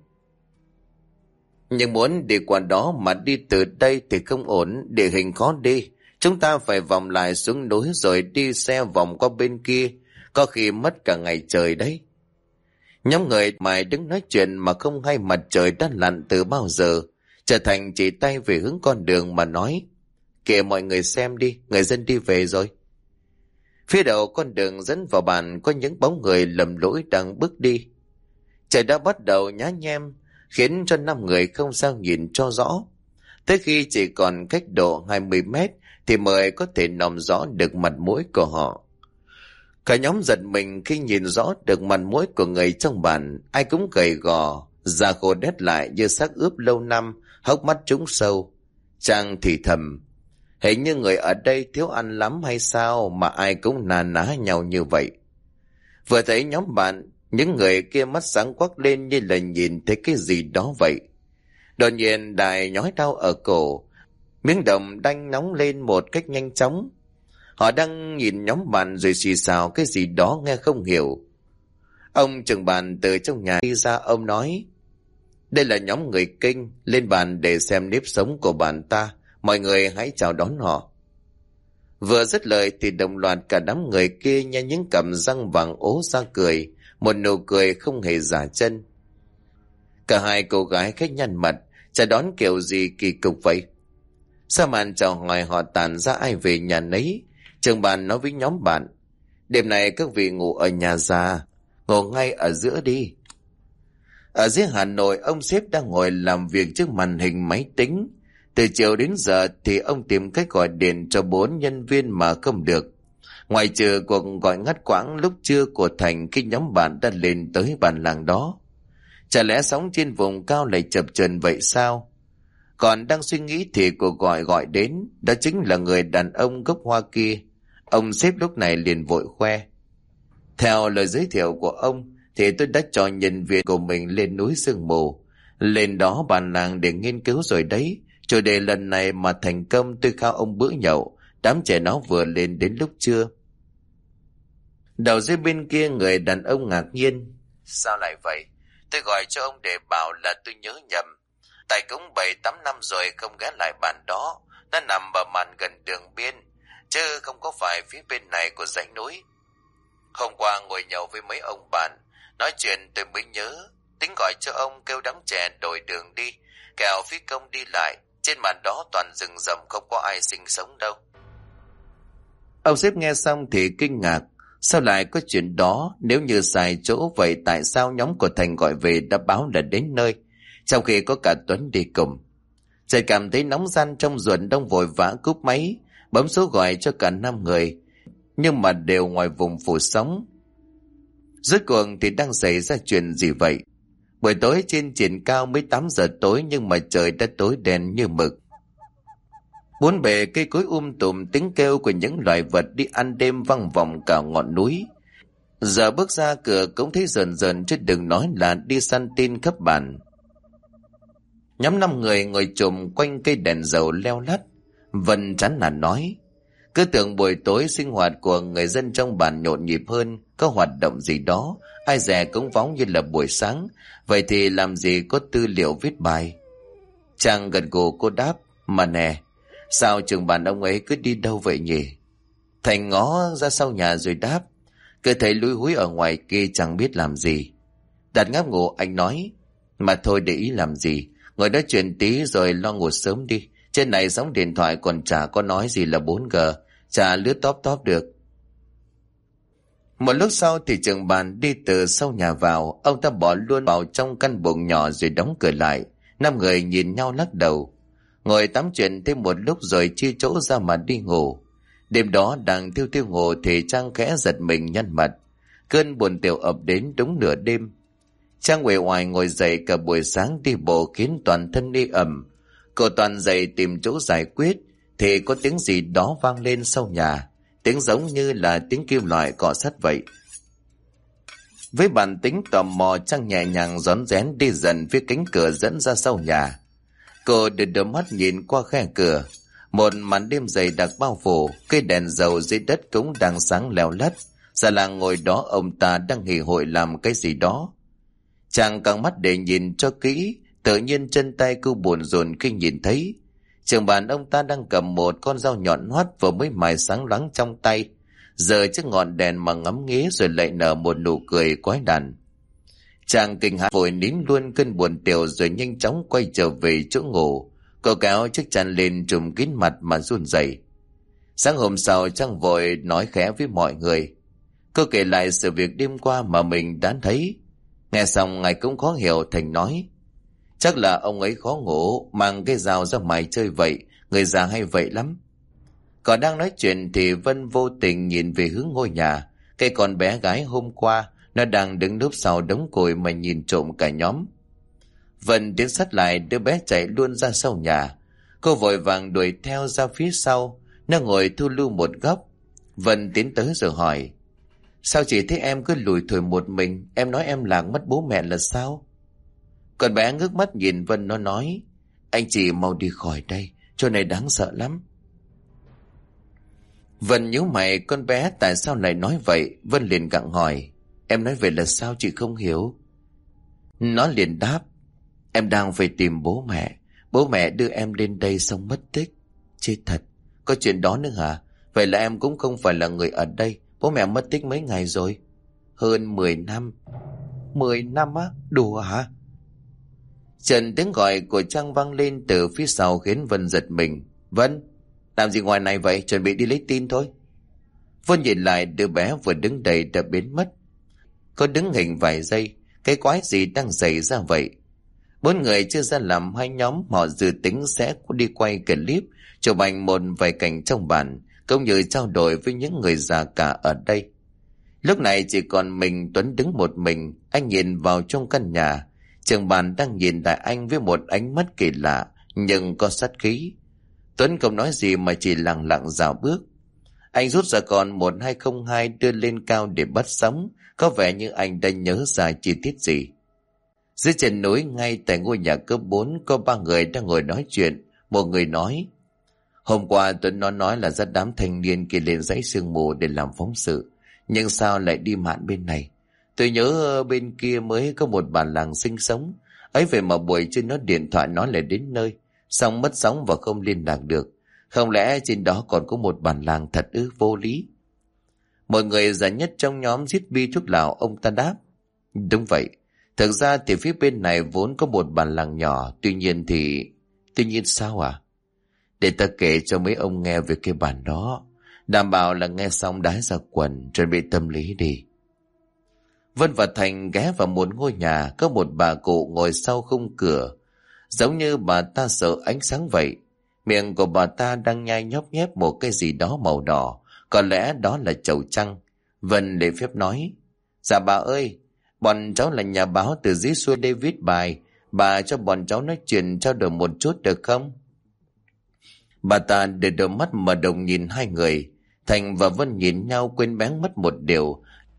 Nhưng muốn đi qua đó mà đi từ đây thì không ổn, địa hình khó đi. Chúng ta phải vòng lại xuống núi rồi đi xe vòng qua bên kia, có khi mất cả ngày trời đấy. Nhóm người mãi đứng nói chuyện mà không hay mặt trời đã lặn từ bao giờ. Trở Thành chỉ tay về hướng con đường mà nói: Kìa mọi người xem đi, người dân đi về rồi. Phía đầu con đường dẫn vào bản có những bóng người lầm lỗi đang bước đi. Trời đã bắt đầu nhá nhem, khiến cho 5 người không sao nhìn cho rõ. Tới khi chỉ còn cách độ 20 mét thì mới có thể nòm rõ được mặt mũi của họ. Cả nhóm giật mình khi nhìn rõ được mặt mũi của người trong bản. Ai cũng gầy gò, da khô đét lại như xác ướp lâu năm, hốc mắt trũng sâu. Trang thì thầm: Hình như người ở đây thiếu ăn lắm hay sao mà ai cũng nà ná nhau như vậy. Vừa thấy nhóm bạn, những người kia mắt sáng quắc lên như là nhìn thấy cái gì đó vậy. Đột nhiên Đại nhói đau ở cổ, miếng đồng đanh nóng lên một cách nhanh chóng. Họ đang nhìn nhóm bạn rồi xì xào cái gì đó nghe không hiểu. Ông trưởng bàn từ trong nhà đi ra, ông nói: Đây là nhóm người Kinh, lên bàn để xem nếp sống của bản ta, mọi người hãy chào đón họ. Vừa dứt lời thì đồng loạt cả đám người kia nhe những cằm răng vàng ố ra cười, một nụ cười không hề giả chân. Cả hai cô gái khách nhăn mặt, chào đón kiểu gì kỳ cục vậy. Sau màn chào hỏi họ tản ra ai về nhà nấy. Trưởng bàn nói với nhóm bạn: Đêm nay các vị ngủ ở nhà già, ngủ ngay ở giữa đi. Ở dưới Hà Nội, ông sếp đang ngồi làm việc trước màn hình máy tính. Từ chiều đến giờ thì ông tìm cách gọi điện cho 4 nhân viên mà không được. Ngoài trừ cuộc gọi ngắt quãng lúc trưa của Thành khi nhóm bạn đã lên tới bản làng đó. Chả lẽ sóng trên vùng cao lại chập chờn vậy sao? Còn đang suy nghĩ thì cuộc gọi đến, đó chính là người đàn ông gốc Hoa kia. Ông sếp lúc này liền vội khoe: Theo lời giới thiệu của ông thì tôi đã cho nhân viên của mình lên núi sương mù, lên đó bàn làng để nghiên cứu rồi đấy. Chủ đề lần này mà thành công, tôi khao ông bữa nhậu, đám trẻ nó vừa lên đến lúc trưa. Đầu dưới bên kia người đàn ông ngạc nhiên: Sao lại vậy? Tôi gọi cho ông để bảo là tôi nhớ nhầm. Tại cũng 7-8 năm rồi không ghé lại bản đó. Nó nằm ở màn gần đường biên, chứ không có phải phía bên này của dãy núi. Hôm qua ngồi nhậu với mấy ông bạn, nói chuyện tôi mới nhớ, tính gọi cho ông kêu đám trẻ đổi đường đi, kẻo phí công đi lại. Trên màn đó toàn rừng rậm, không có ai sinh sống đâu. Ông sếp nghe xong thì kinh ngạc: Sao lại có chuyện đó? Nếu như sai chỗ vậy tại sao nhóm của Thành gọi về đã báo là đến nơi, trong khi có cả Tuấn đi cùng? Trời cảm thấy nóng ran trong ruột, đông vội vã cúp máy, bấm số gọi cho cả 5 người. nhưng mà đều ngoài vùng phủ sóng. Rốt cuộc thì đang xảy ra chuyện gì vậy? Buổi tối trên triển cao mới 8 giờ tối nhưng mà trời đã tối đen như mực. Bốn bề cây cối tùm, tiếng kêu của những loài vật đi ăn đêm vang vọng cả ngọn núi. Giờ bước ra cửa cũng thấy rờn rờn chứ đừng nói là đi săn tin khắp bản. Nhóm 5 người ngồi chùm quanh cây đèn dầu leo lắt. Vân chán nản nói, cứ tưởng buổi tối sinh hoạt của người dân trong bản nhộn nhịp hơn, có hoạt động gì đó, ai dè cũng vóng như là buổi sáng, vậy thì làm gì có tư liệu viết bài. Chàng gật gù cô đáp, mà nè, sao trường bản ông ấy cứ đi đâu vậy nhỉ? Thành ngó ra sau nhà rồi đáp, cứ thấy lúi húi ở ngoài kia chẳng biết làm gì. Đạt ngáp ngủ anh nói, mà thôi để ý làm gì, ngồi nói chuyện tí rồi lo ngủ sớm đi. Trên này sóng điện thoại còn chả có nói gì là 4G, chả lướt tóp được. Một lúc sau thì trưởng bàn đi từ sau nhà vào, ông ta bỏ luôn vào trong căn buồng nhỏ rồi đóng cửa lại. 5 người nhìn nhau lắc đầu, ngồi tám chuyện thêm một lúc rồi chia chỗ ra mà đi ngủ. Đêm đó đang thiêu ngủ thì Trang khẽ giật mình nhăn mặt. Cơn buồn tiểu ập đến đúng nửa đêm. Trang uể oải ngồi dậy, cả buổi sáng đi bộ khiến toàn thân đi ẩm. Cô toàn dậy tìm chỗ giải quyết thì có tiếng gì đó vang lên sau nhà, tiếng giống như là tiếng kim loại cọ sắt vậy. Với bản tính tò mò, Trang nhẹ nhàng rón rén đi dần phía cánh cửa dẫn ra sau nhà. Cô đưa mắt nhìn qua khe cửa, một màn đêm dày đặc bao phủ, cây đèn dầu dưới đất cũng đang sáng leo lắt. Già làng ngồi đó, ông ta đang hì hội làm cái gì đó. Chàng căng mắt để nhìn cho kỹ, tự nhiên chân tay cô buồn rộn khi nhìn thấy trường bàn ông ta đang cầm một con dao nhọn hoắt vừa mới mài sáng loáng trong tay, giờ chiếc ngọn đèn mà ngắm nghía rồi lại nở một nụ cười quái đản. Chàng kinh hãi vội nín luôn cơn buồn tiểu rồi nhanh chóng quay trở về chỗ ngủ. Cô kéo chiếc chăn lên trùm kín mặt mà run rẩy. Sáng hôm sau Chàng vội nói khẽ với mọi người. Cô kể lại sự việc đêm qua mà mình đã thấy. Nghe xong ngài cũng khó hiểu, Thành nói, chắc là ông ấy khó ngủ mang cái dao ra mài chơi vậy, người già hay vậy lắm. Còn đang nói chuyện thì Vân vô tình nhìn về hướng ngôi nhà. Cái con bé gái hôm qua nó đang đứng núp sau đống củi mà nhìn trộm cả nhóm. Vân tiến sát lại, đứa bé chạy luôn ra sau nhà. Cô vội vàng đuổi theo ra phía sau. Nó ngồi thu lưu một góc. Vân tiến tới rồi hỏi, sao chỉ thấy em cứ lủi thủi một mình? Em nói em lạc mất bố mẹ là sao? Con bé ngước mắt nhìn Vân, nó nói, anh chị mau đi khỏi đây, chỗ này đáng sợ lắm. Vân nhíu mày, con bé tại sao lại nói vậy? Vân liền gặng hỏi, em nói vậy là sao chị không hiểu? Nó liền đáp, em đang phải tìm bố mẹ đưa em lên đây xong mất tích. Chết thật, có chuyện đó nữa hả? Vậy là em cũng không phải là người ở đây. Bố mẹ mất tích mấy ngày rồi? Hơn 10 năm. 10 năm á? Đùa hả? Trần, tiếng gọi của Trang vang lên từ phía sau khiến Vân giật mình. Vân, làm gì ngoài này vậy? Chuẩn bị đi lấy tin thôi. Vân nhìn lại, đứa bé vừa đứng đầy đã biến mất. Cô đứng hình vài giây, cái quái gì đang xảy ra vậy? 4 người chia ra làm 2 nhóm, họ dự tính sẽ đi quay clip, chụp ảnh một vài cảnh trong bản, cũng như trao đổi với những người già cả ở đây. Lúc này chỉ còn mình Tuấn đứng một mình. Anh nhìn vào trong căn nhà. Trường bàn đang nhìn lại anh với một ánh mắt kỳ lạ nhưng có sát khí. Tuấn không nói gì mà chỉ lặng lặng dạo bước. Anh rút ra con 1202 đưa lên cao để bắt sóng. Có vẻ như anh đã nhớ ra chi tiết gì. Dưới chân núi ngay tại ngôi nhà cấp 4 có 3 người đang ngồi nói chuyện. Một người nói, hôm qua Tuấn nó nói là dắt đám thanh niên kia lên dãy sương mù để làm phóng sự, nhưng sao lại đi mạn bên này? Tôi nhớ bên kia mới có một bản làng sinh sống ấy, vậy mà buổi trưa nó điện thoại nói là đến nơi, xong mất sóng và không liên lạc được. Không lẽ trên đó còn có một bản làng thật ư? Vô lý. Một người già nhất trong nhóm rít bi thuốc lào, ông ta đáp, đúng vậy, thực ra thì phía bên này vốn có một bản làng nhỏ, tuy nhiên sao à? Để ta kể cho mấy ông nghe về cái bản đó, đảm bảo là nghe xong đái ra quần, chuẩn bị tâm lý đi. Vân và Thành ghé vào một ngôi nhà, có một bà cụ ngồi sau khung cửa, giống như bà ta sợ ánh sáng vậy. Miệng của bà ta đang nhai nhóp nhép một cái gì đó màu đỏ, có lẽ đó là chầu trăng. Vân lễ phép nói: Dạ bà ơi, bọn cháu là nhà báo từ dưới xuôi đây viết bài, bà cho bọn cháu nói chuyện trao đổi một chút được không? Bà ta để đôi mắt mở đồng nhìn hai người. Thành và Vân nhìn nhau quên bén mất một điều,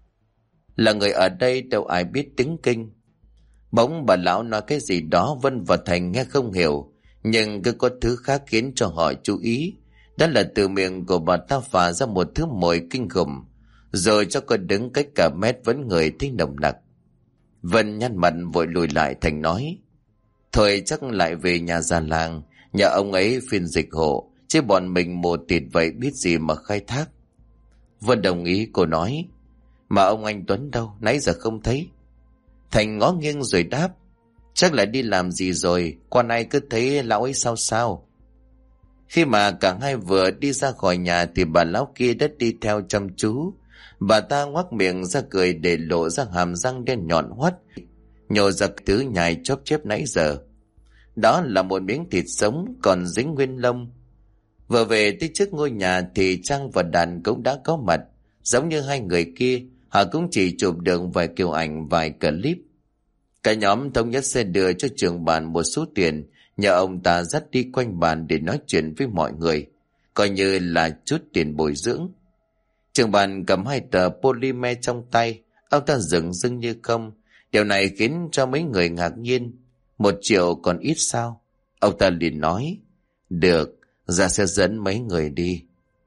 là người ở đây đâu ai biết tiếng Kinh. Bỗng bà lão nói cái gì đó Vân và Thành nghe không hiểu, nhưng cứ có thứ khác khiến cho họ chú ý. Đó là từ miệng của bà ta phả ra một thứ mùi kinh khủng, rồi cho cô đứng cách cả mét vẫn người thấy nồng nặc. Vân nhăn mặt vội lùi lại. Thành nói: Thôi chắc lại về nhà già làng, nhà ông ấy phiên dịch hộ, chứ bọn mình mồ tịt vậy biết gì mà khai thác. Vân đồng ý. Cô nói: Mà ông anh Tuấn đâu, nãy giờ không thấy. Thành ngó nghiêng rồi đáp: Chắc là đi làm gì rồi, qua nay cứ thấy lão ấy sao sao. Khi mà cả hai vừa đi ra khỏi nhà thì bà lão kia đã đi theo chăm chú. Bà ta ngoác miệng ra cười để lộ ra hàm răng đen nhọn hoắt, nhổ ra thứ nhai chóp chép nãy giờ. Đó là một miếng thịt sống còn dính nguyên lông. Vừa về tới trước ngôi nhà thì Trang và Đàn cũng đã có mặt. Giống như hai người kia, họ cũng chỉ chụp được vài kiểu ảnh, vài clip. Cả nhóm thống nhất sẽ đưa cho trưởng bản một số tiền, nhờ ông ta dắt đi quanh bản để nói chuyện với mọi người, coi như là chút tiền bồi dưỡng. Trưởng bản cầm hai tờ polymer trong tay, ông ta dửng dưng như không. Điều này khiến cho mấy người ngạc nhiên. 1 triệu còn ít sao? Ông ta liền nói: Được, ra sẽ dẫn mấy người đi.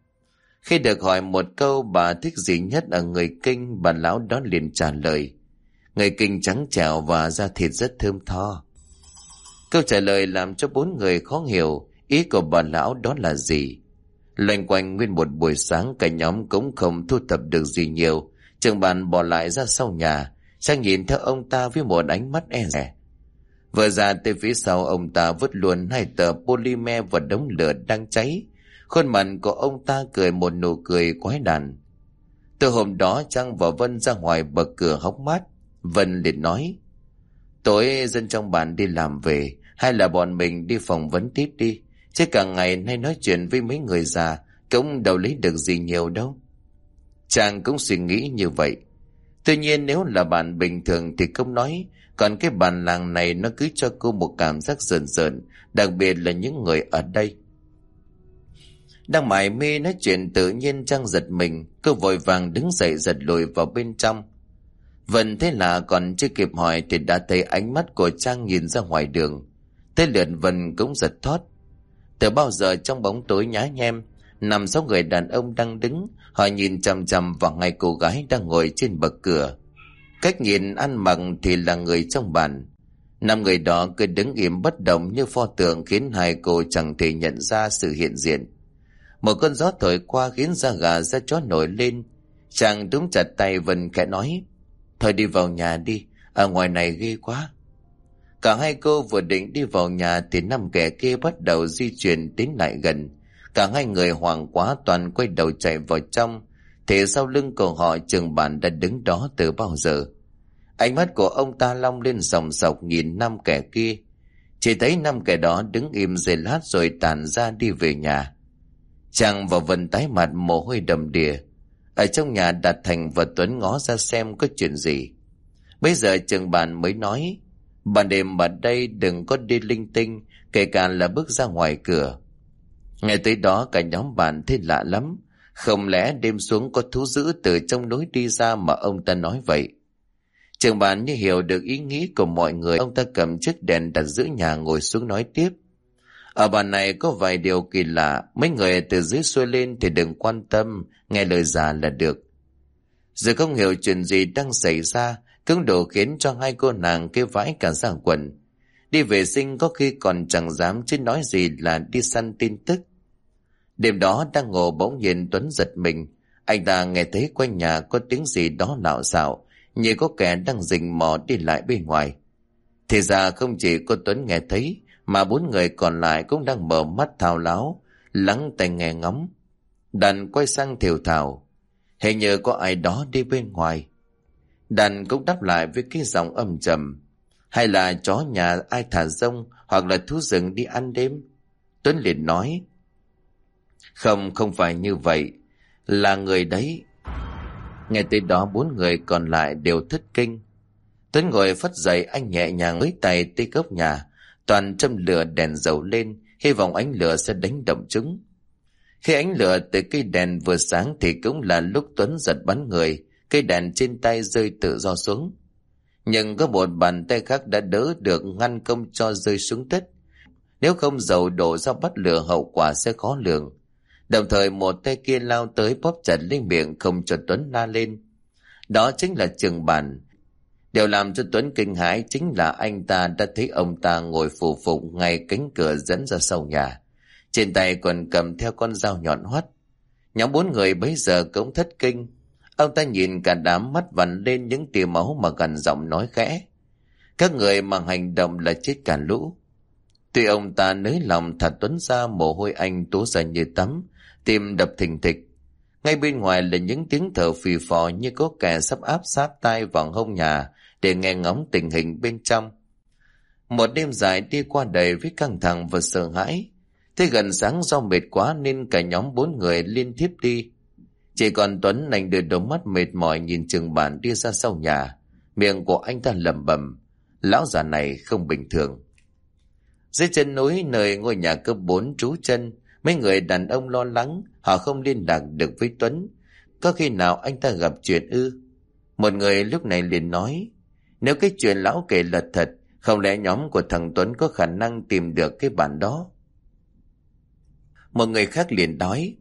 Khi được hỏi một câu bà thích gì nhất ở người Kinh, bà lão đó liền trả lời: Người Kinh trắng trẻo và da thịt rất thơm tho. Câu trả lời làm cho 4 người khó hiểu ý của bà lão đó là gì. Loanh quanh nguyên một buổi sáng, cả nhóm cũng không thu thập được gì nhiều. Trưởng bản bỏ lại ra sau nhà, Trang nhìn theo ông ta với một ánh mắt e dè. Vừa ra tới phía sau, ông ta vứt luôn 2 tờ polymer vào đống lửa đang cháy. Khuôn mặt của ông ta cười một nụ cười quái đản. Từ hôm đó Trang và Vân ra ngoài bậc cửa hóng mát. Vân liền nói: Tối dân trong bản đi làm về, hay là bọn mình đi phỏng vấn tiếp đi, chứ cả ngày nay nói chuyện với mấy người già cũng đâu lấy được gì nhiều đâu. Trang cũng suy nghĩ như vậy. Tuy nhiên nếu là bản bình thường thì không nói, còn cái bản làng này nó cứ cho cô một cảm giác rợn rợn, đặc biệt là những người ở đây. Đang mải mê nói chuyện, tự nhiên Trang giật mình, cô vội vàng đứng dậy giật lùi vào bên trong. Vân thế là còn chưa kịp hỏi thì đã thấy ánh mắt của Trang nhìn ra ngoài đường. Tới lượt Vân cũng giật thót. Từ bao giờ trong bóng tối nhá nhem, 5-6 người đàn ông đang đứng, họ nhìn chằm chằm vào ngay cô gái đang ngồi trên bậc cửa. Cách nhìn ăn mặc thì là người trong bản. 5 người đó cứ đứng im bất động như pho tượng, khiến hai cô chẳng thể nhận ra sự hiện diện. Một cơn gió thổi qua khiến da gà da chó nổi lên. Chàng túm chặt tay Vân khẽ nói: Thôi đi vào nhà đi, ở ngoài này ghê quá. Cả hai cô vừa định đi vào nhà thì 5 kẻ kia bắt đầu di chuyển tiến lại gần. Cả hai người hoảng quá toàn quay đầu chạy vào trong, thì sau lưng của họ trưởng bản đã đứng đó từ bao giờ. Ánh mắt của ông ta long lên sòng sọc nhìn 5 kẻ kia. Chỉ thấy 5 kẻ đó đứng im giây lát rồi tản ra đi về nhà. Chàng và Vân tái mặt mồ hôi đầm đìa. Ở trong nhà Đạt Thành và Tuấn ngó ra xem có chuyện gì. Bây giờ trưởng bản mới nói: Ban đêm ở đây đừng có đi linh tinh, kể cả là bước ra ngoài cửa. Nghe tới đó cả nhóm bạn thấy lạ lắm. Không lẽ đêm xuống có thú dữ từ trong núi đi ra mà ông ta nói vậy? Trưởng bản như hiểu được ý nghĩ của mọi người, ông ta cầm chiếc đèn đặt giữa nhà ngồi xuống nói tiếp: Ở bản này có vài điều kỳ lạ, mấy người từ dưới xuôi lên thì đừng quan tâm, nghe lời già là được. Giờ không hiểu chuyện gì đang xảy ra, cũng đủ khiến cho hai cô nàng kêu vãi cả da quần. Đi vệ sinh có khi còn chẳng dám chứ nói gì là đi săn tin tức. Đêm đó đang ngồi bỗng nhiên Tuấn giật mình. Anh ta nghe thấy quanh nhà có tiếng gì đó lạo xạo, như có kẻ đang rình mò đi lại bên ngoài. Thì ra không chỉ có Tuấn nghe thấy, mà 4 người còn lại cũng đang mở mắt thao láo, lắng tai nghe ngóng. Đàn quay sang thều thào: Hình như có ai đó đi bên ngoài. Đàn cũng đáp lại với cái giọng âm trầm: Hay là chó nhà ai thả rông, hoặc là thú rừng đi ăn đêm? Tuấn liền nói: Không phải như vậy. Là người đấy. Nghe tới đó 4 người còn lại đều thất kinh. Tuấn ngồi phất dậy, anh nhẹ nhàng với tay tới góc nhà, toàn châm lửa đèn dầu lên, hy vọng ánh lửa sẽ đánh động chúng. Khi ánh lửa từ cây đèn vừa sáng thì cũng là lúc Tuấn giật bắn người, cây đèn trên tay rơi tự do xuống. Nhưng có một bàn tay khác đã đỡ được, ngăn không cho rơi xuống đất. Nếu không dầu đổ ra bắt lửa, hậu quả sẽ khó lường. Đồng thời một tay kia lao tới bóp chặt lên miệng không cho Tuấn la lên. Đó chính là Trường Bản. Điều làm cho Tuấn kinh hãi chính là anh ta đã thấy ông ta ngồi phù phụng ngay cánh cửa dẫn ra sau nhà. Trên tay còn cầm theo con dao nhọn hoắt. Nhóm 4 người bấy giờ cũng thất kinh. Ông ta nhìn cả đám, mắt vằn lên những tia máu mà gằn giọng nói khẽ: các người mà hành động là chết cả lũ. Tuy ông ta nới lòng thả Tuấn ra, mồ hôi anh túa ra như tắm, tim đập thình thịch. Ngay bên ngoài là những tiếng thở phì phò như có kẻ sắp áp sát tai vào hông nhà để nghe ngóng tình hình bên trong. Một đêm dài đi qua đầy với căng thẳng và sợ hãi. Thế gần sáng do mệt quá nên cả nhóm 4 người liên tiếp đi. Chỉ còn Tuấn, anh đưa đôi mắt mệt mỏi nhìn Trường Bản đi ra sau nhà. Miệng của anh ta lẩm bẩm: lão già này không bình thường. Dưới chân núi nơi ngôi nhà cấp 4 trú chân, mấy người đàn ông lo lắng, họ không liên lạc được với Tuấn. Có khi nào anh ta gặp chuyện ư? Một người lúc này liền nói: nếu cái chuyện lão kể là thật, không lẽ nhóm của thằng Tuấn có khả năng tìm được cái bản đó? Một người khác liền nói: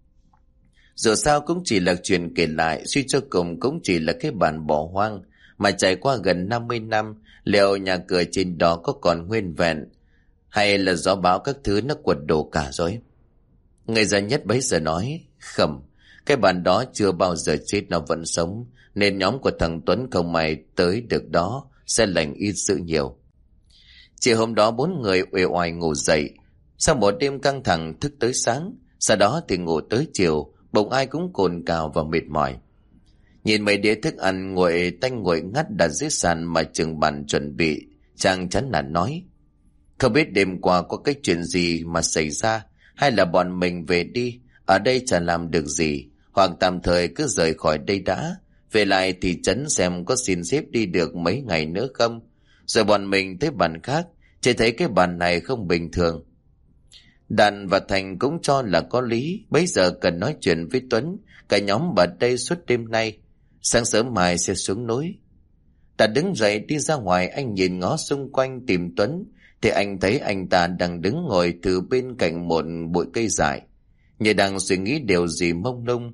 dù sao cũng chỉ là chuyện kể lại, suy cho cùng cũng chỉ là cái bản bỏ hoang, mà trải qua gần 50 năm, liệu nhà cửa trên đó có còn nguyên vẹn, hay là gió bão các thứ nó quật đổ cả rồi? Người già nhất bấy giờ nói: khẩm, cái bản đó chưa bao giờ chết, nó vẫn sống, nên nhóm của thằng Tuấn không may tới được đó sẽ lành ít dữ nhiều. Chiều hôm đó 4 người uể oải ngủ dậy. Sau một đêm căng thẳng thức tới sáng, sau đó thì ngủ tới chiều, bỗng ai cũng cồn cào và mệt mỏi. Nhìn mấy đĩa thức ăn nguội tanh nguội ngắt đặt dưới sàn mà Trường Bản chuẩn bị, chàng chán nản nói: không biết đêm qua có cái chuyện gì mà xảy ra, hay là bọn mình về đi, ở đây chả làm được gì, hoặc tạm thời cứ rời khỏi đây đã, về lại thị trấn xem có xin xếp đi được mấy ngày nữa không, rồi bọn mình tới bàn khác, chỉ thấy cái bàn này không bình thường. Đàn và Thành cũng cho là có lý, bấy giờ cần nói chuyện với Tuấn, cả nhóm ở đây suốt đêm nay, sáng sớm mai sẽ xuống núi. Đạt đứng dậy đi ra ngoài, anh nhìn ngó xung quanh tìm Tuấn, thì anh thấy anh ta đang đứng ngồi từ bên cạnh một bụi cây dại, như đang suy nghĩ điều gì mông lung.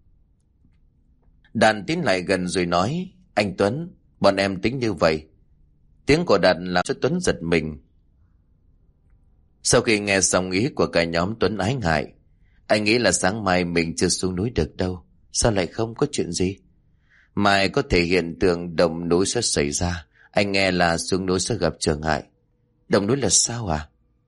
Đàn tiến lại gần rồi nói: anh Tuấn, bọn em tính như vậy. Tiếng của Đạt làm cho Tuấn giật mình. Sau khi nghe xong ý của cả nhóm, Tuấn ái ngại. Anh nghĩ là sáng mai mình chưa xuống núi được đâu. Sao lại không có chuyện gì? Mai có thể hiện tượng động núi sẽ xảy ra. Anh nghe là xuống núi sẽ gặp trở ngại. Động núi là sao à?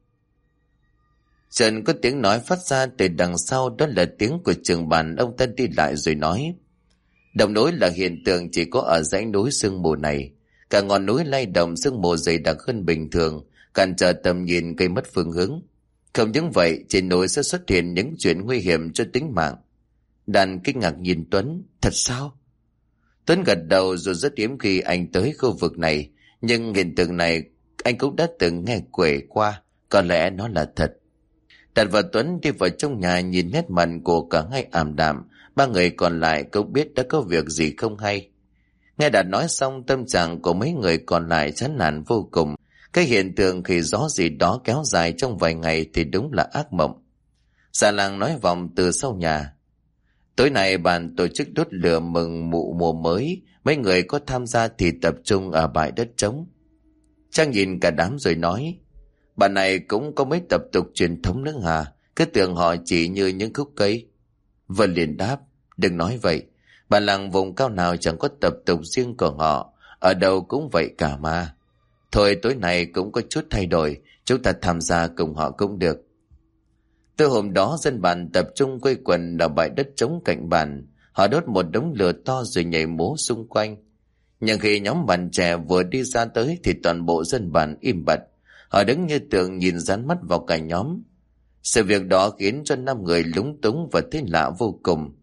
Trần có tiếng nói phát ra từ đằng sau, đó là tiếng của Trường Bản. Ông ta đi lại rồi nói: động núi là hiện tượng chỉ có ở dãy núi sương mù này. Cả ngọn núi lay động, sương mù dày đặc hơn bình thường, cản trở tầm nhìn, gây mất phương hướng. Không những vậy, trên núi sẽ xuất hiện những chuyện nguy hiểm cho tính mạng. Đàn kinh ngạc nhìn Tuấn: thật sao? Tuấn gật đầu, rồi rất hiếm khi anh tới khu vực này, nhưng hiện tượng này anh cũng đã từng nghe quể qua, có lẽ nó là thật. Đạt và Tuấn đi vào trong nhà, nhìn nét mặt của cả hai ảm đạm, 3 người còn lại cũng biết đã có việc gì không hay. Nghe Đạt nói xong, tâm trạng của mấy người còn lại chán nản vô cùng. Cái hiện tượng khi gió gì đó kéo dài trong vài ngày thì đúng là ác mộng. Già làng nói vọng từ sau nhà: tối nay bàn tổ chức đốt lửa mừng mùa mới, mấy người có tham gia thì tập trung ở bãi đất trống. Trang nhìn cả đám rồi nói: bà này cũng có mấy tập tục truyền thống nữa hả? Cứ tưởng họ chỉ như những khúc cây. Vân liền đáp: đừng nói vậy, bản làng vùng cao nào chẳng có tập tục riêng của họ, ở đâu cũng vậy cả mà. Thôi tối nay cũng có chút thay đổi, chúng ta tham gia cùng họ cũng được. Từ hôm đó dân bản tập trung quây quần ở bãi đất trống cạnh bản, họ đốt một đống lửa to rồi nhảy múa xung quanh. Nhưng khi nhóm bạn trẻ vừa đi ra tới thì toàn bộ dân bản im bặt, họ đứng như tượng nhìn dán mắt vào cả nhóm. Sự việc đó khiến cho 5 người lúng túng và thấy lạ vô cùng.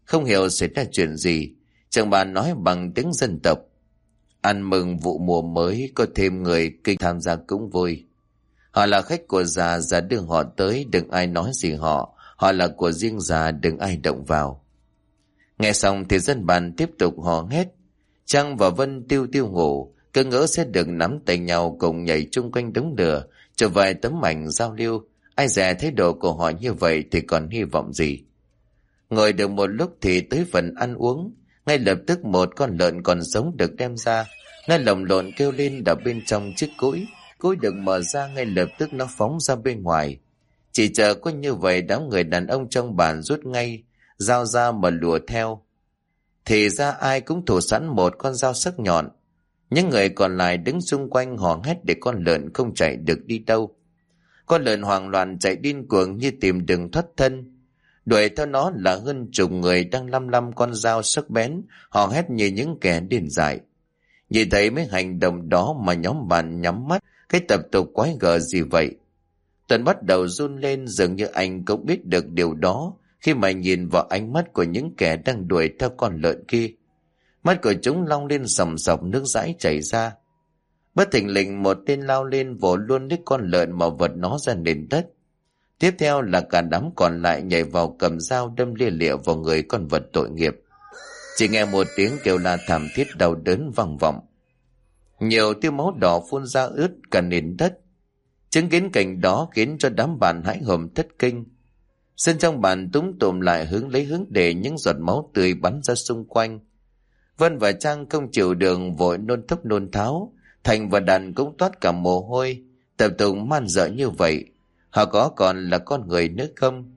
Không hiểu xảy ra chuyện gì, chàng bà nói bằng tiếng dân tộc: ăn mừng vụ mùa mới, có thêm người kinh tham gia cũng vui. Họ là khách của già, già đưa họ tới, đừng ai nói gì họ. Họ là của riêng già, đừng ai động vào. Nghe xong thì dân bản tiếp tục hò hét. Trăng và Vân tiêu tiêu ngủ, cứ ngỡ sẽ được nắm tay nhau cùng nhảy chung quanh đống lửa, cho vài tấm ảnh giao lưu. Ai dè thái độ của họ như vậy thì còn hy vọng gì. Ngồi được một lúc thì tới phần ăn uống. Ngay lập tức một con lợn còn sống được đem ra. Nó lồng lộn kêu lên đập bên trong chiếc cối. Cối được mở ra, ngay lập tức nó phóng ra bên ngoài. Chỉ chờ có như vậy, đám người đàn ông trong bản rút ngay dao ra mà lùa theo. Thì ra ai cũng thủ sẵn một con dao sắc nhọn. Những người còn lại đứng xung quanh hò hét để con lợn không chạy được đi đâu. Con lợn hoảng loạn chạy điên cuồng như tìm đường thoát thân. Đuổi theo nó là hơn chục người đang lăm lăm con dao sắc bén, hò hét như những kẻ điên dại. Nhìn thấy mấy hành động đó mà nhóm bạn nhắm mắt. Cái tập tục quái gở gì vậy? Tuấn bắt đầu run lên, dường như anh cũng biết được điều đó khi mà nhìn vào ánh mắt của những kẻ đang đuổi theo con lợn kia. Mắt của chúng long lên sòng sọc, nước dãi chảy ra. Bất thình lình một tên lao lên vồ luôn đích con lợn mà vật nó ra nền đất. Tiếp theo là cả đám còn lại nhảy vào cầm dao đâm lia lịa vào người con vật tội nghiệp. Chỉ nghe một tiếng kêu la thảm thiết đau đớn vang vọng. Nhiều tia máu đỏ phun ra ướt cả nền đất. Chứng kiến cảnh đó khiến cho đám bạn hãi hùng thất kinh. Dân trong bản túm tụm lại hướng để những giọt máu tươi bắn ra xung quanh. Vân và Trang không chịu đường vội nôn thốc nôn tháo. Thành và Đàn cũng toát cả mồ hôi. Tập tục man dợ như vậy, họ có còn là con người nữa không?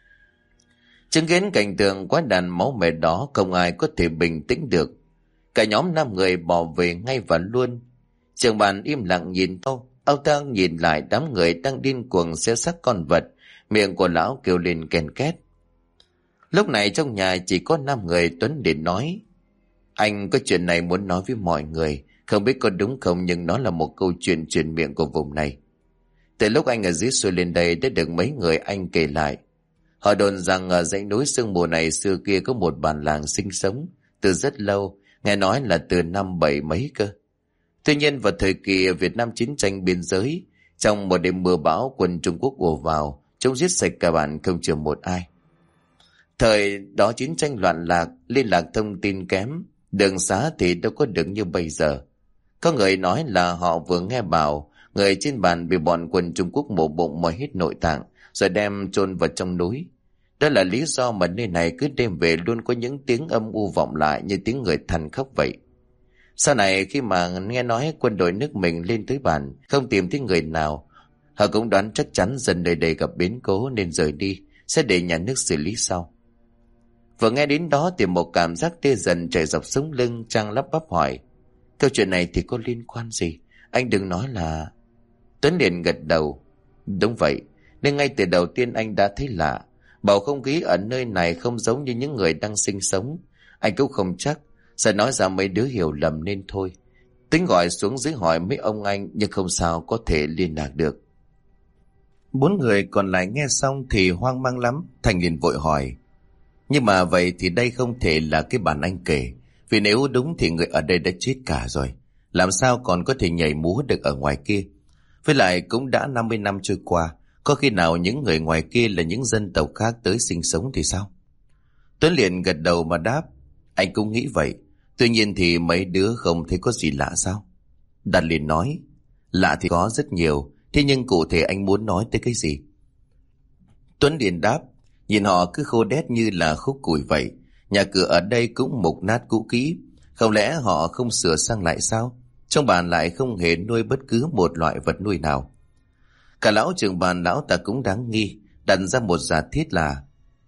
Chứng kiến cảnh tượng quái đàn máu mệt đó, không ai có thể bình tĩnh được. Cả nhóm 5 người bỏ về ngay và luôn. Trường bàn im lặng nhìn Âu. Âu ta nhìn lại đám người đang điên cuồng xé xác con vật. Miệng của lão kêu lên ken két. Lúc này trong nhà chỉ có 5 người. Tuấn để nói: anh có chuyện này muốn nói với mọi người. Không biết có đúng không, nhưng nó là một câu chuyện truyền miệng của vùng này. Từ lúc anh ở dưới xuôi lên đây đã được mấy người anh kể lại. Họ đồn rằng ở dãy núi sương mù này xưa kia có một bản làng sinh sống từ rất lâu, nghe nói là từ năm 7 mấy cơ. Tuy nhiên vào thời kỳ Việt Nam chiến tranh biên giới, trong một đêm mưa bão, quân Trung Quốc ùa vào, chúng giết sạch cả bản không chừa một ai. Thời đó chiến tranh loạn lạc, liên lạc thông tin kém, đường xá thì đâu có được như bây giờ. Có người nói là họ vừa nghe bảo người trên bàn bị bọn quân Trung Quốc mổ bụng moi hết nội tạng rồi đem chôn vào trong núi. Đó là lý do mà nơi này cứ đêm về luôn có những tiếng âm u vọng lại như tiếng người than khóc vậy. Sau này khi mà nghe nói quân đội nước mình lên tới bản không tìm thấy người nào, họ cũng đoán chắc chắn dân nơi đây gặp biến cố nên rời đi, sẽ để nhà nước xử lý sau. Vừa nghe đến đó thì một cảm giác tê dần chạy dọc sống lưng. Trang lắp bắp hỏi: câu chuyện này thì có liên quan gì? Anh đừng nói là... Tuấn liền gật đầu: đúng vậy, nên ngay từ đầu tiên anh đã thấy lạ. Bầu không khí ở nơi này không giống như những người đang sinh sống. Anh cũng không chắc, sẽ nói ra mấy đứa hiểu lầm nên thôi. Tính gọi xuống dưới hỏi mấy ông anh, nhưng không sao có thể liên lạc được. 4 người còn lại nghe xong thì hoang mang lắm. Thành liền vội hỏi: nhưng mà vậy thì đây không thể là cái bản anh kể, vì nếu đúng thì người ở đây đã chết cả rồi. Làm sao còn có thể nhảy múa được ở ngoài kia? Với lại cũng đã 50 năm trôi qua, có khi nào những người ngoài kia là những dân tộc khác tới sinh sống thì sao? Tuấn liền gật đầu mà đáp: anh cũng nghĩ vậy. Tuy nhiên thì mấy đứa không thấy có gì lạ sao? Đạt liền nói: lạ thì có rất nhiều, thế nhưng cụ thể anh muốn nói tới cái gì? Tuấn liền đáp: nhìn họ cứ khô đét như là khúc củi vậy. Nhà cửa ở đây cũng mục nát cũ kỹ. Không lẽ họ không sửa sang lại sao? Trong bản lại không hề nuôi bất cứ một loại vật nuôi nào. Cả lão trưởng bản lão ta cũng đáng nghi, đặt ra một giả thiết là...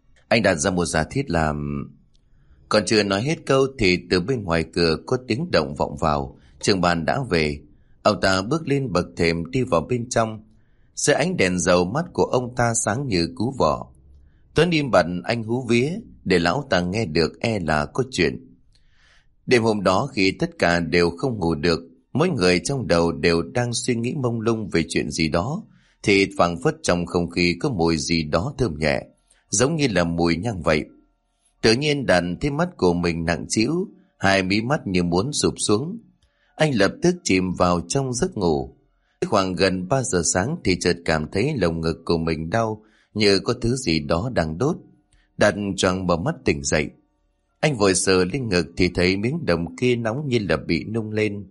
Còn chưa nói hết câu thì từ bên ngoài cửa có tiếng động vọng vào. Trưởng bản đã về. Ông ta bước lên bậc thềm đi vào bên trong. Dưới ánh đèn dầu, mắt của ông ta sáng như cú vỏ. Tuấn im bặt anh hú vía để lão ta nghe được, e là có chuyện. Đêm hôm đó khi tất cả đều không ngủ được, mỗi người trong đầu đều đang suy nghĩ mông lung về chuyện gì đó, thì phảng phất trong không khí có mùi gì đó thơm nhẹ, giống như là mùi nhang vậy. Tự nhiên Đạt thấy mắt của mình nặng trĩu, hai mí mắt như muốn sụp xuống. Anh lập tức chìm vào trong giấc ngủ. Khoảng gần 3 giờ sáng thì chợt cảm thấy lồng ngực của mình đau, như có thứ gì đó đang đốt. Đạt choàng mở mắt tỉnh dậy. Anh vội sờ lên ngực thì thấy miếng đồng kia nóng như là bị nung lên.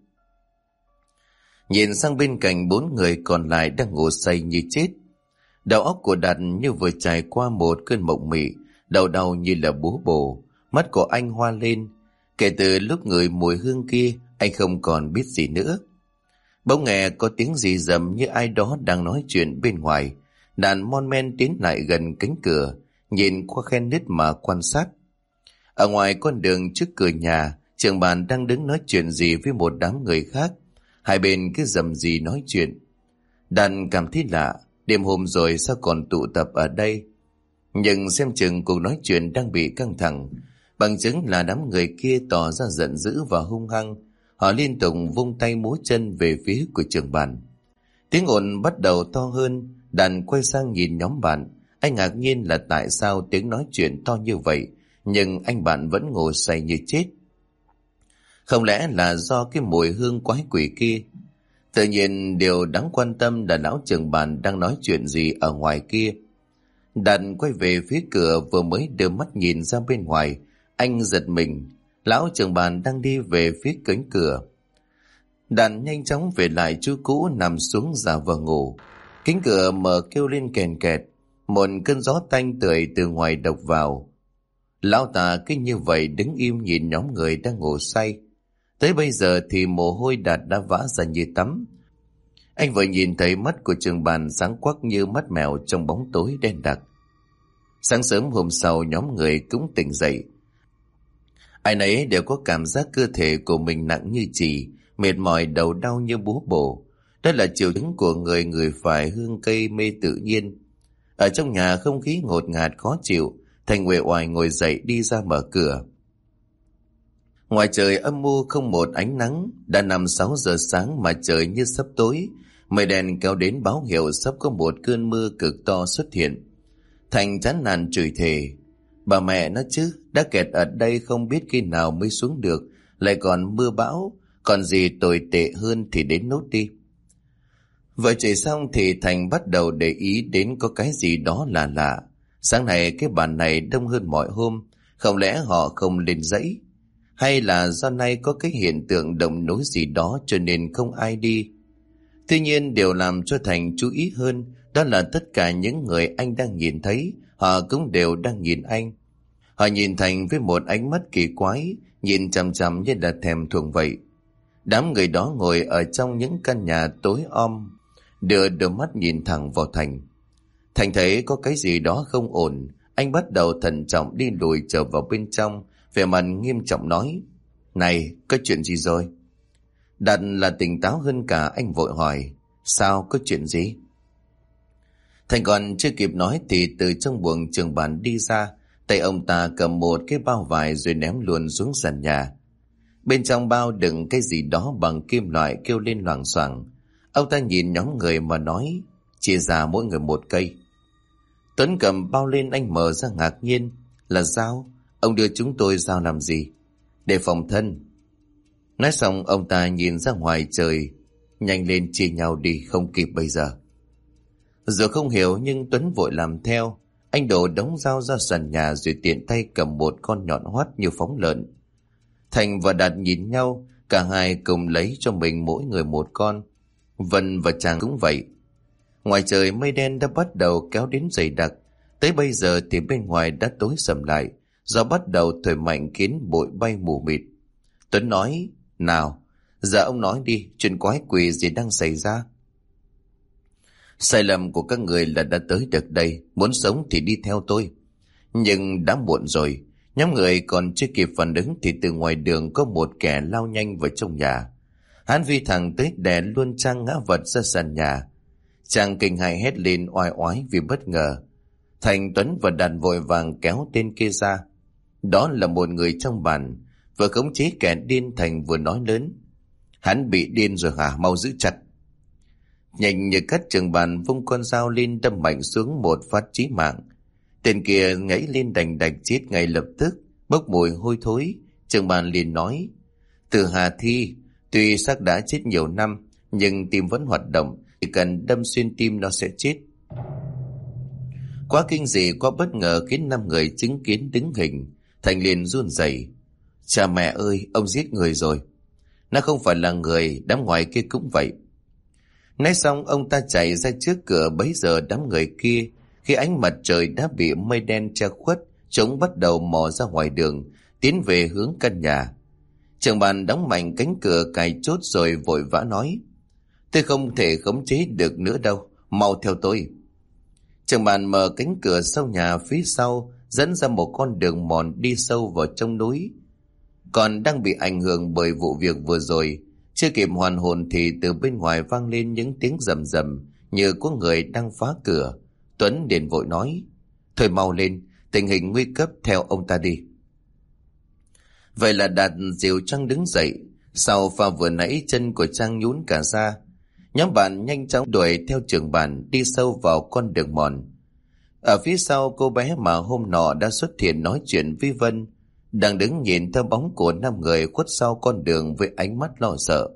Nhìn sang bên cạnh 4 người còn lại đang ngủ say như chết. Đầu óc của Đạt như vừa trải qua một cơn mộng mị, đầu đau như là búa bổ, mắt của anh hoa lên. Kể từ lúc ngửi mùi hương kia, anh không còn biết gì nữa. Bỗng nghe có tiếng gì rầm như ai đó đang nói chuyện bên ngoài. Đạt mon men tiến lại gần cánh cửa, nhìn qua khe nứt mà quan sát. Ở ngoài con đường trước cửa nhà, trưởng bàn đang đứng nói chuyện gì với một đám người khác. Hai bên cứ rầm rì nói chuyện. Đạt cảm thấy lạ, đêm hôm rồi sao còn tụ tập ở đây. Nhưng xem chừng cuộc nói chuyện đang bị căng thẳng, bằng chứng là đám người kia tỏ ra giận dữ và hung hăng. Họ liên tục vung tay múa chân về phía của trưởng bàn. Tiếng ồn bắt đầu to hơn. Đạt quay sang nhìn nhóm bạn. Anh ngạc nhiên là tại sao tiếng nói chuyện to như vậy, nhưng anh bạn vẫn ngồi say như chết. Không lẽ là do cái mùi hương quái quỷ kia? Tự nhiên điều đáng quan tâm là lão trưởng bàn đang nói chuyện gì ở ngoài kia. Đạt quay về phía cửa, vừa mới đưa mắt nhìn ra bên ngoài, anh giật mình. Lão trưởng bàn đang đi về phía cánh cửa. Đạt nhanh chóng về lại chỗ cũ, nằm xuống giả vờ ngủ. Cánh cửa mở kêu lên kèn kẹt, một cơn gió tanh tưởi từ ngoài độc vào. Lão ta cứ như vậy đứng im nhìn nhóm người đang ngủ say. Tới bây giờ thì mồ hôi Đạt đã vã ra như tắm. Anh vừa nhìn thấy mắt của trưởng bàn sáng quắc như mắt mèo trong bóng tối đen đặc. Sáng sớm hôm sau, nhóm người cũng tỉnh dậy. Ai nấy đều có cảm giác cơ thể của mình nặng như chì, mệt mỏi, đầu đau như búa bổ. Đó là triệu chứng của người ngửi phải hương cây mê tự nhiên. Ở trong nhà không khí ngột ngạt khó chịu, Thành uể oải ngồi dậy đi ra mở cửa. Ngoài trời âm u không một ánh nắng, đã 5-6 giờ sáng mà trời như sắp tối. Mây đen kéo đến báo hiệu sắp có một cơn mưa cực to xuất hiện. Thành chán nản chửi thề: bà mẹ nó chứ, đã kẹt ở đây không biết khi nào mới xuống được, lại còn mưa bão, còn gì tồi tệ hơn thì đến nốt đi. Vừa chửi xong thì Thành bắt đầu để ý đến có cái gì đó lạ lạ. Sáng nay cái bàn này đông hơn mọi hôm, không lẽ họ không lên dãy? Hay là do nay có cái hiện tượng động nối gì đó cho nên không ai đi? Tuy nhiên điều làm cho Thành chú ý hơn đó là tất cả những người anh đang nhìn thấy, họ cũng đều đang nhìn anh. Họ nhìn Thành với một ánh mắt kỳ quái, nhìn chằm chằm như là thèm thuồng vậy. Đám người đó ngồi ở trong những căn nhà tối om, đưa đôi mắt nhìn thẳng vào Thành. Thành thấy có cái gì đó không ổn, anh bắt đầu thận trọng đi lùi trở vào bên trong, vẻ mặt nghiêm trọng nói: này, có chuyện gì rồi? Đạt là tỉnh táo hơn cả, anh vội hỏi: sao, có chuyện gì? Thành còn chưa kịp nói thì từ trong buồng trường bàn đi ra, tay ông ta cầm một cái bao vải rồi ném luôn xuống sàn nhà. Bên trong bao đựng cái gì đó bằng kim loại kêu lên loảng xoảng. Ông ta nhìn nhóm người mà nói: chia ra mỗi người một cây. Tuấn cầm bao lên, anh mở ra ngạc nhiên: là dao? Ông đưa chúng tôi dao làm gì? Để phòng thân. Nói xong ông ta nhìn ra ngoài trời: nhanh lên chia nhau đi, không kịp bây giờ. Dù không hiểu nhưng Tuấn vội làm theo. Anh đổ đống dao ra sàn nhà rồi tiện tay cầm một con nhọn hoắt như phóng lợn. Thành và Đạt nhìn nhau, cả hai cùng lấy cho mình mỗi người một con. Vân và chàng cũng vậy. Ngoài trời mây đen đã bắt đầu kéo đến dày đặc. Tới bây giờ thì bên ngoài đã tối sầm lại, gió bắt đầu thổi mạnh khiến bụi bay mù mịt. Tuấn nói: nào, giờ ông nói đi, chuyện quái quỷ gì đang xảy ra? Sai lầm của các người là đã tới được đây, muốn sống thì đi theo tôi. Nhưng đã muộn rồi. Nhóm người còn chưa kịp phản ứng thì từ ngoài đường có một kẻ lao nhanh vào trong nhà. Hắn phi thẳng tới đè luôn Trang ngã vật ra sàn nhà. Trang kinh hãi hét lên oai oái vì bất ngờ. Thành, Tuấn và Đạt vội vàng kéo tên kia ra. Đó là một người trong bàn, vừa khống chế kẻ điên. Thành vừa nói lớn: hắn bị điên rồi hả? Mau giữ chặt. Nhanh như cắt, trưởng bàn vung con dao lên đâm mạnh xuống một phát chí mạng. Tên kia ngẫy lên đành đạch chết ngay lập tức, bốc mùi hôi thối. Trưởng bàn liền nói: Từ Hà Thi, tuy xác đã chết nhiều năm, nhưng tim vẫn hoạt động, chỉ cần đâm xuyên tim nó sẽ chết. Quá kinh dị, quá bất ngờ khiến 5 người chứng kiến đứng hình. Thành liền run rẩy: Cha mẹ ơi, ông giết người rồi. Nó không phải là người, đám ngoài kia cũng vậy. Nói xong ông ta chạy ra trước cửa. Bấy giờ đám người kia, khi ánh mặt trời đã bị mây đen che khuất, chúng bắt đầu mò ra ngoài đường, tiến về hướng căn nhà. Trưởng bàn đóng mạnh cánh cửa cài chốt rồi vội vã nói: Tôi không thể khống chế được nữa đâu, mau theo tôi. Trưởng bàn mở cánh cửa sau nhà phía sau, dẫn ra một con đường mòn đi sâu vào trong núi. Còn đang bị ảnh hưởng bởi vụ việc vừa rồi, chưa kịp hoàn hồn thì từ bên ngoài vang lên những tiếng rầm rầm như có người đang phá cửa. Tuấn liền vội nói: Thôi mau lên, tình hình nguy cấp, theo ông ta đi. Vậy là Đạt dìu Trang đứng dậy. Sau pha vừa nãy chân của Trang nhún cả ra. Nhóm bạn nhanh chóng đuổi theo trưởng bản đi sâu vào con đường mòn. Ở phía sau, cô bé mà hôm nọ đã xuất hiện nói chuyện với Vân đang đứng nhìn theo bóng của 5 người khuất sau con đường với ánh mắt lo sợ.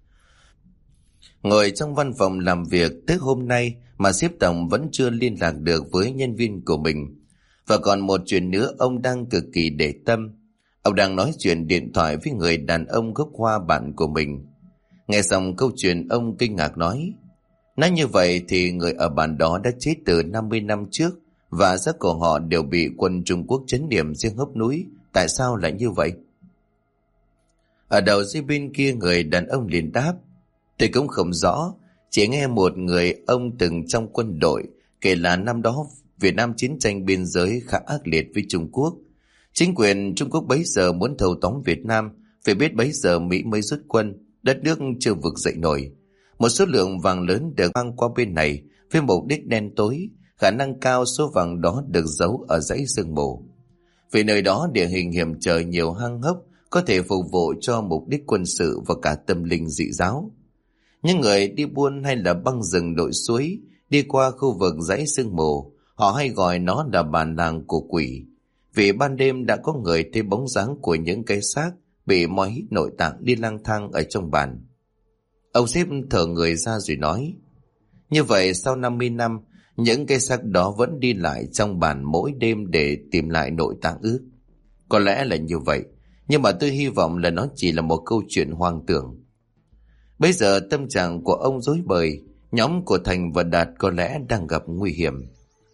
Ngồi trong văn phòng làm việc tới hôm nay mà sếp tổng vẫn chưa liên lạc được với nhân viên của mình. Và còn một chuyện nữa ông đang cực kỳ để tâm. Ông đang nói chuyện điện thoại với người đàn ông gốc Hoa bạn của mình. Nghe xong câu chuyện, ông kinh ngạc nói: Nói như vậy thì người ở bản đó đã chết từ 50 năm trước, và xác của họ đều bị quân Trung Quốc trấn điểm riêng hốc núi. Tại sao lại như vậy? Ở đầu dây bên kia người đàn ông liền đáp: Tôi cũng không rõ, chỉ nghe một người ông từng trong quân đội kể là năm đó Việt Nam chiến tranh biên giới khá ác liệt với Trung Quốc. Chính quyền Trung Quốc bấy giờ muốn thâu tóm Việt Nam, phải biết bấy giờ Mỹ mới rút quân, đất nước chưa vực dậy nổi. Một số lượng vàng lớn được mang qua bên này với mục đích đen tối, khả năng cao số vàng đó được giấu ở dãy sương mù. Vì nơi đó địa hình hiểm trở, nhiều hang hốc, có thể phục vụ cho mục đích quân sự và cả tâm linh dị giáo. Những người đi buôn hay là băng rừng lội suối đi qua khu vực dãy sương mù, họ hay gọi nó là bản làng của quỷ. Vì ban đêm đã có người thấy bóng dáng của những cái xác bị moi hít nội tạng đi lang thang ở trong bản. Ông sếp thở người ra rồi nói: Như vậy sau 50 năm, những cái xác đó vẫn đi lại trong bản mỗi đêm để tìm lại nội tạng ư? Có lẽ là như vậy, nhưng mà tôi hy vọng là nó chỉ là một câu chuyện hoang tưởng. Bây giờ tâm trạng của ông rối bời, nhóm của Thành và Đạt có lẽ đang gặp nguy hiểm.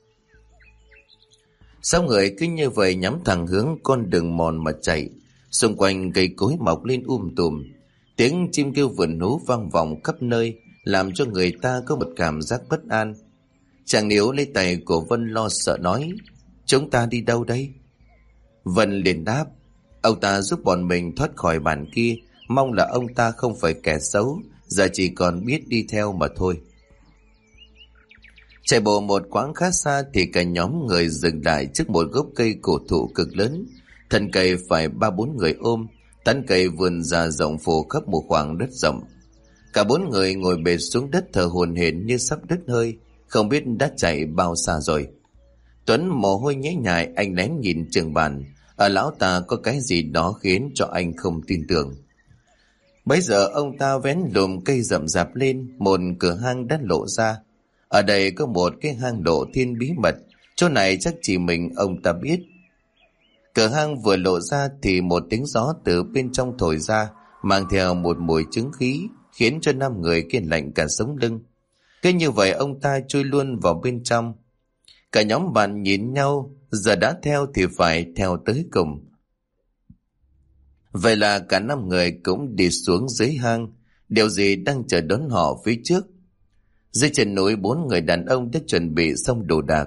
6 người cứ như vậy nhắm thẳng hướng con đường mòn mà chạy. Xung quanh cây cối mọc lên tùm, tiếng chim kêu vườn hú vang vọng khắp nơi, làm cho người ta có một cảm giác bất an. Chàng Níu lấy tay của Vân lo sợ nói: Chúng ta đi đâu đây? Vân liền đáp: Ông ta giúp bọn mình thoát khỏi bản kia, mong là ông ta không phải kẻ xấu, giờ chỉ còn biết đi theo mà thôi. Chạy bộ một quãng khá xa thì cả nhóm người dừng lại trước một gốc cây cổ thụ cực lớn. Thân cây phải 3-4 người ôm, tán cây vươn ra rộng phủ khắp một khoảng đất rộng. Cả 4 người ngồi bệt xuống đất thở hổn hển như sắp đứt hơi, không biết đã chạy bao xa rồi. Tuấn mồ hôi nhễ nhại, anh lén nhìn Trường Bàn. Ở lão ta có cái gì đó khiến cho anh không tin tưởng. Bấy giờ ông ta vén lùm cây rậm rạp lên, một cửa hang đã lộ ra. Ở đây có một cái hang lộ thiên bí mật, chỗ này chắc chỉ mình ông ta biết. Cửa hang vừa lộ ra thì một tiếng gió từ bên trong thổi ra, mang theo một mùi chứng khí, khiến cho 5 người kia lạnh cả sống lưng. Cứ như vậy ông ta chui luôn vào bên trong. Cả nhóm bạn nhìn nhau, giờ đã theo thì phải theo tới cùng. Vậy là cả 5 người cũng đi xuống dưới hang. Điều gì đang chờ đón họ phía trước? Dưới chân núi 4 người đàn ông đã chuẩn bị xong đồ đạc.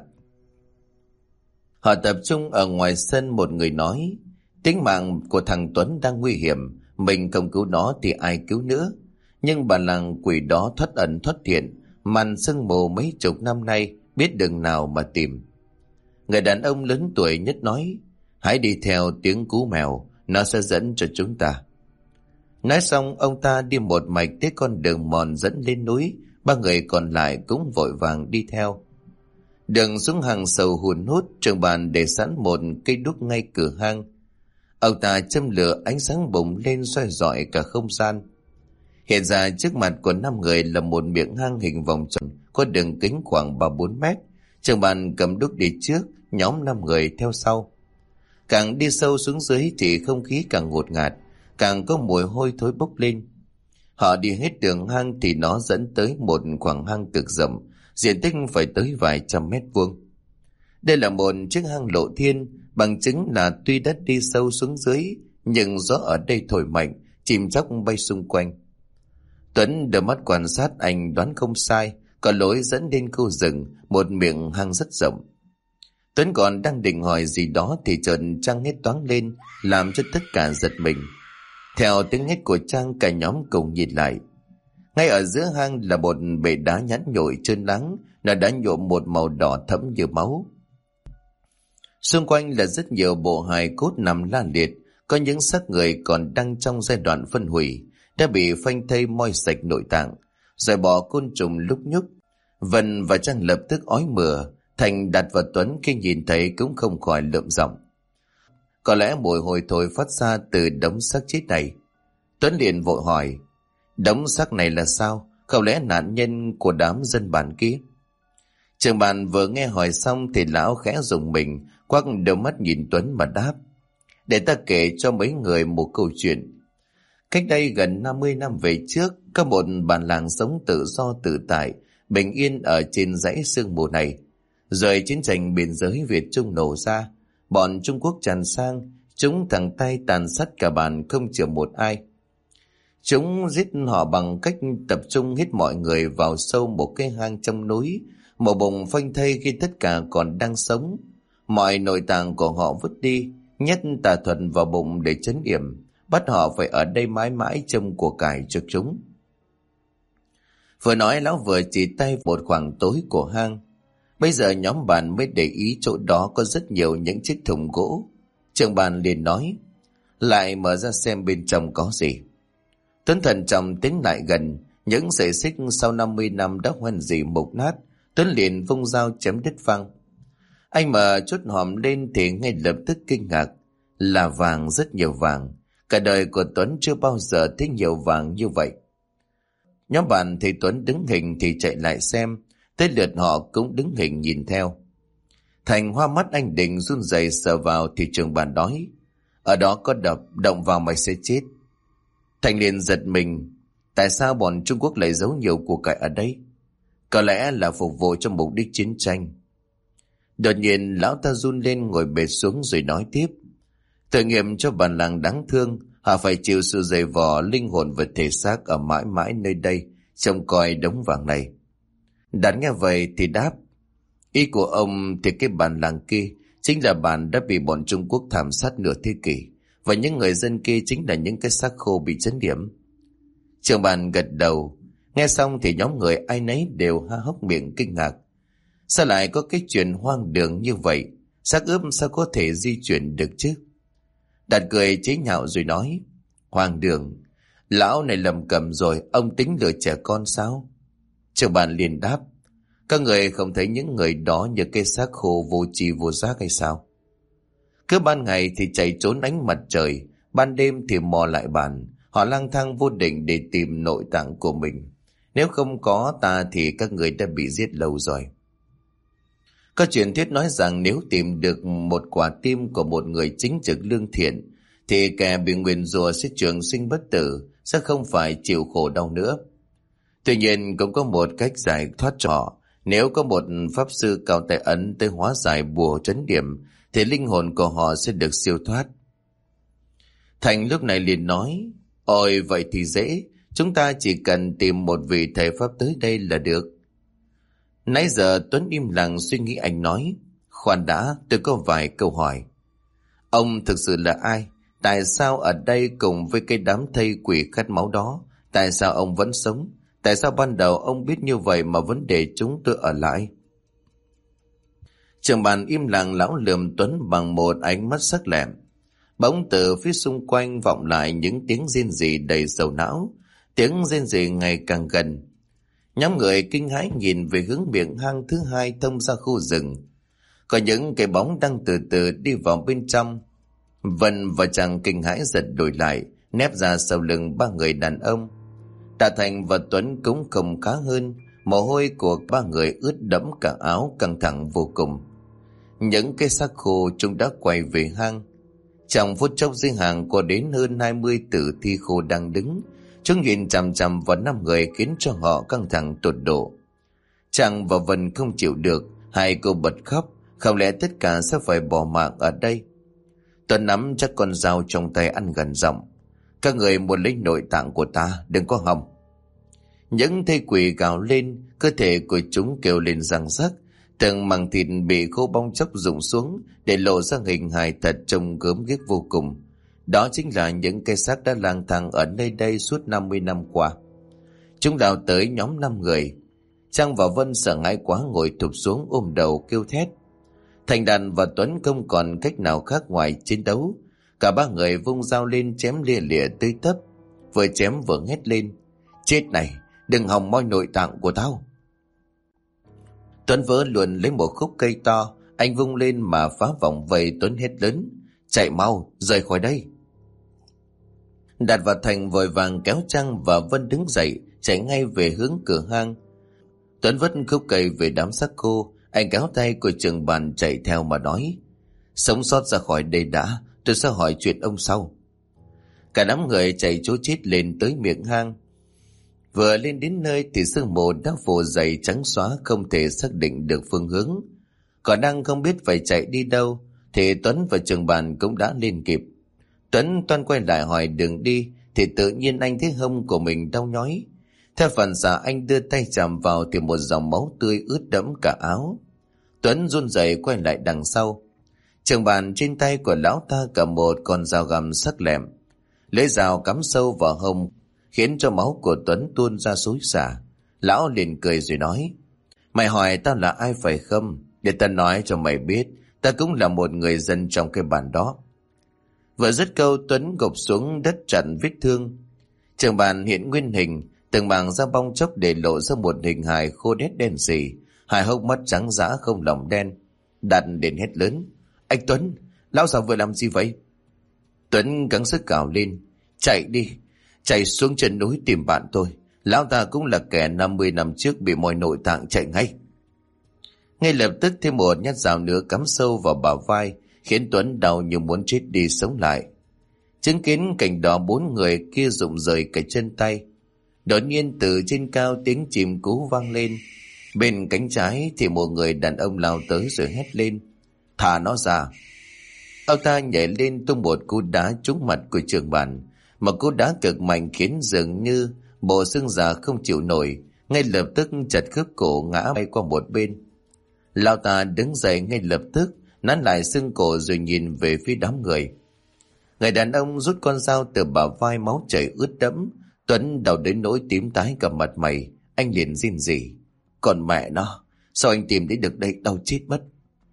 Họ tập trung ở ngoài sân. Một người nói: Tính mạng của thằng Tuấn đang nguy hiểm, mình không cứu nó thì ai cứu nữa. Nhưng bản làng quỷ đó thoát ẩn thoát hiện, màn sương mù mấy chục năm nay, biết đường nào mà tìm. Người đàn ông lớn tuổi nhất nói: Hãy đi theo tiếng cú mèo, nó sẽ dẫn cho chúng ta. Nói xong ông ta đi một mạch tới con đường mòn dẫn lên núi. 3 người còn lại cũng vội vàng đi theo. Đường xuống hang sâu hun hút, trưởng bàn để sẵn một cây đuốc ngay cửa hang. Ông ta châm lửa, ánh sáng bùng lên soi rọi cả không gian. Hiện ra trước mặt của 5 người là một miệng hang hình vòng tròn có đường kính khoảng 3-4 mét. Trưởng bàn cầm đuốc đi trước, nhóm 5 người theo sau. Càng đi sâu xuống dưới thì không khí càng ngột ngạt, càng có mùi hôi thối bốc lên. Họ đi hết đường hang thì nó dẫn tới một khoảng hang cực rộng, diện tích phải tới vài trăm mét vuông. Đây là một chiếc hang lộ thiên, bằng chứng là tuy đất đi sâu xuống dưới, nhưng gió ở đây thổi mạnh, chim chóc bay xung quanh. Tuấn đưa mắt quan sát, anh đoán không sai, có lối dẫn đến khu rừng, một miệng hang rất rộng. Tuấn còn đang định hỏi gì đó thì chợt Trang hét toáng lên, làm cho tất cả giật mình. Theo tiếng hét của Trang, cả nhóm cùng nhìn lại. Ngay ở giữa hang là một bệ đá nhẵn nhội trơn láng, nó đã nhuộm một màu đỏ thẫm như máu. Xung quanh là rất nhiều bộ hài cốt nằm la liệt, có những xác người còn đang trong giai đoạn phân hủy, đã bị phanh thây moi sạch nội tạng, rồi bỏ côn trùng lúc nhúc. Vân và Trang lập tức ói mửa. Thành, Đạt và Tuấn khi nhìn thấy cũng không khỏi lượm giọng. Có lẽ mùi hôi thối phát ra từ đống xác chết này. Tuấn liền vội hỏi, đống xác này là sao? Không lẽ nạn nhân của đám dân bản kia? Trưởng bàn vừa nghe hỏi xong thì lão khẽ rùng mình, quắc đôi mắt nhìn Tuấn mà đáp, để ta kể cho mấy người một câu chuyện. Cách đây gần 50 năm về trước, có một bản làng sống tự do tự tại, bình yên ở trên dãy sương mù này. Rồi chiến tranh biên giới Việt Trung nổ ra, bọn Trung Quốc tràn sang, chúng thẳng tay tàn sát cả bản không chừa một ai. Chúng giết họ bằng cách tập trung hết mọi người vào sâu một cái hang trong núi, một bụng phanh thây khi tất cả còn đang sống. Mọi nội tạng của họ vứt đi, nhét tà thuật vào bụng để trấn yểm, bắt họ phải ở đây mãi mãi trông của cải cho chúng. Vừa nói lão vừa chỉ tay một khoảng tối của hang. Bây giờ nhóm bạn mới để ý chỗ đó có rất nhiều những chiếc thùng gỗ. Trưởng bàn liền nói, lại mở ra xem bên trong có gì. Tuấn thận trọng tiến lại gần, những sợi xích sau 50 năm đã hoen rỉ mục nát. Tuấn liền vung dao chém đứt phăng. Anh mở chốt hòm lên thì ngay lập tức kinh ngạc, là vàng, rất nhiều vàng. Cả đời của Tuấn chưa bao giờ thấy nhiều vàng như vậy. Nhóm bạn thấy Tuấn đứng hình thì chạy lại xem, tới lượt họ cũng đứng hình nhìn theo. Thành hoa mắt anh định run rẩy sờ vào thì trưởng bàn nói, ở đó có đập, động vào mày sẽ chết. Thành liền giật mình, tại sao bọn Trung Quốc lại giấu nhiều của cải ở đây? Có lẽ là phục vụ cho mục đích chiến tranh. Đột nhiên lão ta run lên, ngồi bệt xuống rồi nói tiếp, tội nghiệp cho bản làng đáng thương, họ phải chịu sự dày vò linh hồn và thể xác ở mãi mãi nơi đây, trông coi đống vàng này. Đạt nghe vậy thì đáp, ý của ông thì cái bản làng kia chính là bản đã bị bọn Trung Quốc thảm sát nửa thế kỷ, và những người dân kia chính là những cái xác khô bị chấn điểm. Trưởng bàn gật đầu. Nghe xong thì nhóm người ai nấy đều há hốc miệng kinh ngạc. Sao lại có cái chuyện hoang đường như vậy? Xác ướp sao có thể di chuyển được chứ? Đạt cười chế nhạo rồi nói, hoang đường? Lão này lầm cầm rồi, ông tính lừa trẻ con sao? Trưởng bàn liền đáp, các người không thấy những người đó như cây xác khô vô tri vô giác hay sao? Cứ ban ngày thì chạy trốn ánh mặt trời, ban đêm thì mò lại bàn. Họ lang thang vô định để tìm nội tạng của mình. Nếu không có ta thì các người đã bị giết lâu rồi. Có truyền thuyết nói rằng nếu tìm được một quả tim của một người chính trực lương thiện, thì kẻ bị nguyền rủa sẽ trường sinh bất tử, sẽ không phải chịu khổ đau nữa. Tuy nhiên cũng có một cách giải thoát cho họ. Nếu có một pháp sư cao tay ấn tới hóa giải bùa trấn điểm, thì linh hồn của họ sẽ được siêu thoát. Thành lúc này liền nói, ôi vậy thì dễ, chúng ta chỉ cần tìm một vị thầy pháp tới đây là được. Nãy giờ Tuấn im lặng suy nghĩ, anh nói, khoan đã, tôi có vài câu hỏi. Ông thực sự là ai? Tại sao ở đây cùng với cái đám thây quỷ khát máu đó? Tại sao ông vẫn sống? Tại sao ban đầu ông biết như vậy mà vẫn để chúng tôi ở lại? Trưởng bàn im lặng, lão lườm Tuấn bằng một ánh mắt sắc lẹm. Bỗng từ phía xung quanh vọng lại những tiếng rên rỉ đầy sầu não. Tiếng rên rỉ ngày càng gần. Nhóm người kinh hãi nhìn về hướng miệng hang thứ hai thông ra khu rừng. Có những cái bóng đang từ từ đi vào bên trong. Vân và chàng kinh hãi giật đổi lại, nép ra sau lưng ba người đàn ông. Tạ Thành và Tuấn cũng không khá hơn, mồ hôi của ba người ướt đẫm cả áo, căng thẳng vô cùng. Những cái xác khô chúng đã quay về hang. Trong phút chốc dưới hàng có đến hơn 20 tử thi khô đang đứng. Chúng nhìn chằm chằm vào 5 người khiến cho họ căng thẳng tột độ. Chàng và Vân không chịu được, hai cô bật khóc. Không lẽ tất cả sẽ phải bỏ mạng ở đây? Tuấn nắm chắc con dao trong tay ăn gần giọng: các người muốn lấy nội tạng của ta, đừng có hòng. Những thây quỷ gào lên, cơ thể của chúng kêu lên răng rắc. Từng mảng thịt bị khô bong chóc rụng xuống để lộ ra hình hài thật trông gớm ghiếc vô cùng. Đó chính là những cái xác đã lang thang ở nơi đây suốt 50 năm qua. Chúng đào tới nhóm 5 người. Trang và Vân sợ hãi quá ngồi thụp xuống ôm đầu kêu thét. Thành Đạt và Tuấn không còn cách nào khác ngoài chiến đấu. Cả ba người vung dao lên chém lia lịa tươi tấp. Vừa chém vừa hét lên: chết này, đừng hòng moi nội tạng của tao. Tuấn vỡ luôn lấy một khúc cây to, anh vung lên mà phá vòng vây. Tuấn hét lớn: chạy mau, rời khỏi đây. Đạt và Thành vội vàng kéo Trang và Vân đứng dậy, chạy ngay về hướng cửa hang. Tuấn vứt khúc cây về đám xác khô, anh kéo tay của Trường Bàn chạy theo mà nói: sống sót ra khỏi đây đã, tôi sẽ hỏi chuyện ông sau. Cả đám người chạy trối chết lên tới miệng hang. Vừa lên đến nơi thì sương mù đã phủ dày trắng xóa, không thể xác định được phương hướng. Còn đang không biết phải chạy đi đâu thì Tuấn và Trường Bàn cũng đã lên kịp. Tuấn toan quay lại hỏi đường đi thì tự nhiên anh thấy hông của mình đau nhói. Theo phản xạ anh đưa tay chạm vào thì một dòng máu tươi ướt đẫm cả áo. Tuấn run rẩy quay lại đằng sau. Trường Bàn trên tay của lão ta cầm một con dao găm sắc lẹm. Lưỡi dao cắm sâu vào hông khiến cho máu của Tuấn tuôn ra xối xả. Lão liền cười rồi nói: mày hỏi tao là ai phải không? Để tao nói cho mày biết, ta cũng là một người dân trong cái bản đó. Vừa dứt câu, Tuấn gục xuống đất chặn vết thương. Trường Bàn hiện nguyên hình, từng mảng da bong chóc để lộ ra một hình hài khô đét đen sì, hai hốc mắt trắng dã không lòng đen. Đạt đến hét lớn: anh Tuấn, lão già vừa làm gì vậy? Tuấn gắng sức cào lên: chạy đi, chạy xuống chân núi tìm bạn tôi. Lão ta cũng là kẻ 50 năm trước bị moi nội tạng, chạy ngay. Ngay lập tức thêm một nhát dao nữa cắm sâu vào bả vai, khiến Tuấn đau như muốn chết đi sống lại. Chứng kiến cảnh đó, 4 người kia rụng rời cả chân tay. Đột nhiên từ trên cao tiếng chim cú vang lên. Bên cánh trái thì một người đàn ông lao tới rồi hét lên: thả nó ra. Ông ta nhảy lên tung một cú đá trúng mặt của Trường Bàn. Một cú đá cực mạnh khiến dường như bộ xương già không chịu nổi, ngay lập tức chặt khớp cổ ngã bay qua một bên. Lão ta đứng dậy ngay lập tức, nắn lại xương cổ rồi nhìn về phía đám người. Người đàn ông rút con dao từ bả vai, máu chảy ướt đẫm. Tuấn đau đến nỗi tím tái cả mặt mày. Anh liền rên rỉ: còn mẹ nó, sao anh tìm đến được đây, đau chết mất.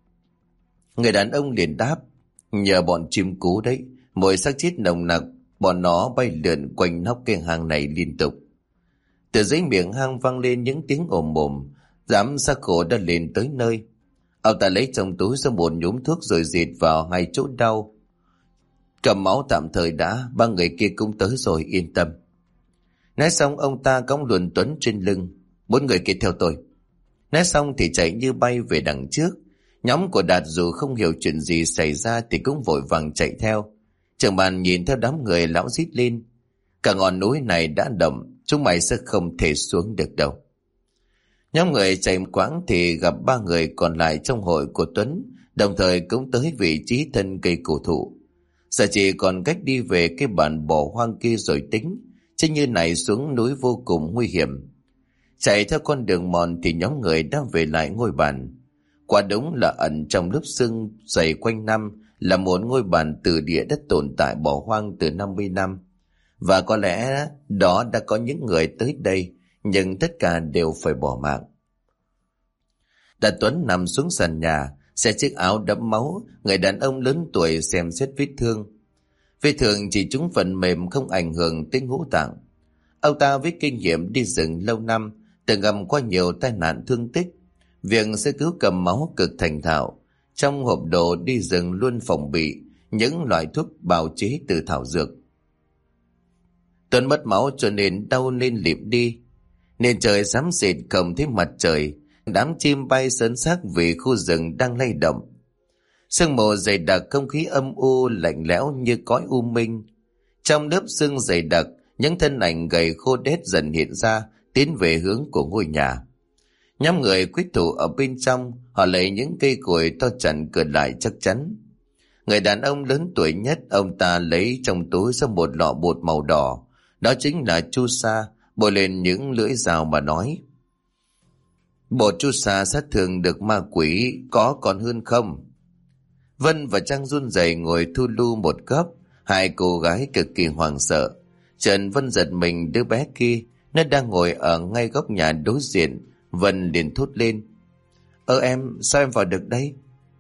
Người đàn ông liền đáp: nhờ bọn chim cú đấy, mùi xác chết nồng nặc, bọn nó bay lượn quanh nóc cái hang này liên tục. Từ dưới miệng hang vang lên những tiếng ồm ồm. Đám xác khô đã lên tới nơi. Ông ta lấy trong túi ra một nhúm thuốc rồi dịt vào hai chỗ đau. Cầm máu tạm thời đã, 3 người kia cũng tới rồi, yên tâm. Nói xong ông ta cõng luồn Tuấn trên lưng: 4 người kia theo tôi. Nói xong thì chạy như bay về đằng trước. Nhóm của Đạt dù không hiểu chuyện gì xảy ra thì cũng vội vàng chạy theo. Trường Bàn nhìn theo đám người, lão rít lên: cả ngọn núi này đã động, chúng mày sẽ không thể xuống được đâu. Nhóm người chạy quãng thì gặp 3 người còn lại trong hội của Tuấn, đồng thời cũng tới vị trí thân cây cổ thụ. Giờ chỉ còn cách đi về cái bản bỏ hoang kia rồi tính, chứ như này xuống núi vô cùng nguy hiểm. Chạy theo con đường mòn thì nhóm người đã về lại ngôi bản. Quả đúng là ẩn trong lớp sương dày quanh năm là một ngôi bản từ địa đất tồn tại bỏ hoang từ 50 năm. Và có lẽ đó đã có những người tới đây, nhưng tất cả đều phải bỏ mạng. Đạt Tuấn nằm xuống sàn nhà, xẻ chiếc áo đẫm máu. Người đàn ông lớn tuổi xem xét vết thương. Vết thương chỉ trúng phần mềm, không ảnh hưởng tới ngũ tạng. Ông ta với kinh nghiệm đi rừng lâu năm, từng gặp qua nhiều tai nạn thương tích. Việc sơ cứu cầm máu cực thành thạo. Trong hộp đồ đi rừng luôn phòng bị những loại thuốc bào chế từ thảo dược. Tuấn mất máu cho nên đau nên lịm đi. Nên trời xám xịt không thấy mặt trời. Đám chim bay sớn xác vì khu rừng đang lay động. Sương mù dày đặc, không khí âm u lạnh lẽo như cõi u minh. Trong lớp sương dày đặc, những thân ảnh gầy khô đét dần hiện ra, tiến về hướng của ngôi nhà. Nhóm người quyết thủ ở bên trong, họ lấy những cây củi to chặn cửa lại chắc chắn. Người đàn ông lớn tuổi nhất, ông ta lấy trong túi ra một lọ bột màu đỏ, đó chính là chu sa, bôi lên những lưỡi dao mà nói: bột chu sa sát thương được ma quỷ, có còn hơn không? Vân và Trang run rẩy ngồi thu lu một góc, hai cô gái cực kỳ hoảng sợ. Trần Vân giật mình đứa bé kia, nó đang ngồi ở ngay góc nhà đối diện. Vân liền thốt lên: em, sao em vào được đây?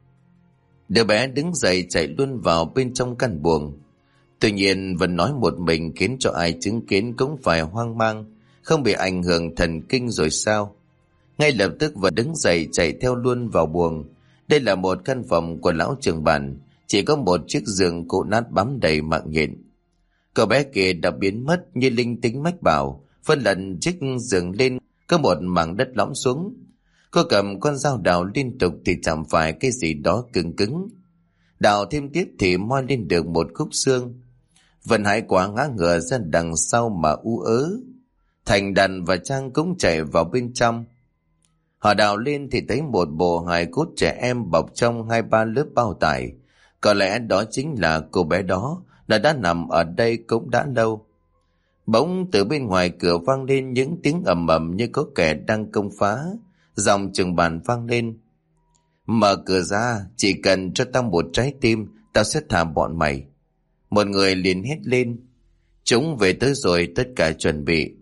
Đứa bé đứng dậy chạy luôn vào bên trong căn buồng. Tuy nhiên Vân nói một mình khiến cho ai chứng kiến cũng phải hoang mang, không bị ảnh hưởng thần kinh rồi sao? Ngay lập tức Vân đứng dậy chạy theo luôn vào buồng. Đây là một căn phòng của lão trưởng bản, chỉ có một chiếc giường cũ nát bám đầy mạng nhện. Cậu bé kia đã biến mất như linh tính mách bảo. Vân lật chiếc giường lên, có một mảng đất lõm xuống. Cô cầm con dao đào liên tục thì chạm phải cái gì đó cứng cứng. Đào thêm tiếp thì moi lên được một khúc xương. Vân hãi quá ngã ngửa ra đằng sau mà ú ớ. Thành Đàn và Trang cũng chạy vào bên trong. Họ đào lên thì thấy một bộ hài cốt trẻ em bọc trong 2-3 lớp bao tải. Có lẽ đó chính là cô bé đó, đã nằm ở đây cũng đã lâu. Bỗng từ bên ngoài cửa vang lên những tiếng ầm ầm như có kẻ đang công phá. Giọng trưởng bản vang lên: mở cửa ra, chỉ cần cho tao một trái tim, tao sẽ thả bọn mày. Một người liền hét lên: chúng về tới rồi, tất cả chuẩn bị.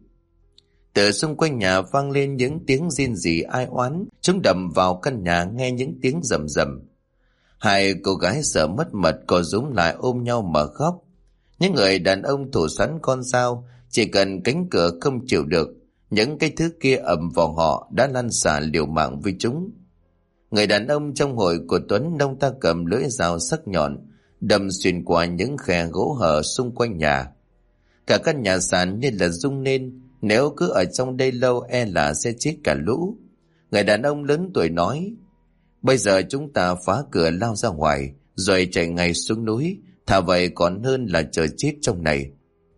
Từ xung quanh nhà vang lên những tiếng rên rỉ ai oán. Chúng đầm vào căn nhà nghe những tiếng rầm rầm. Hai cô gái sợ mất mật co rúm lại ôm nhau mà khóc. Những người đàn ông thủ sẵn con dao, chỉ cần cánh cửa không chịu được, những cái thứ kia ầm vào họ đã lăn xả liều mạng với chúng. Người đàn ông trong hội của Tuấn, ông ta cầm lưỡi dao sắc nhọn đâm xuyên qua những khe gỗ hở xung quanh nhà. Cả căn nhà sàn như là rung lên, nếu cứ ở trong đây lâu e là sẽ chết cả lũ. Người đàn ông lớn tuổi nói: bây giờ chúng ta phá cửa lao ra ngoài, rồi chạy ngay xuống núi, thà vậy còn hơn là chờ chết trong này.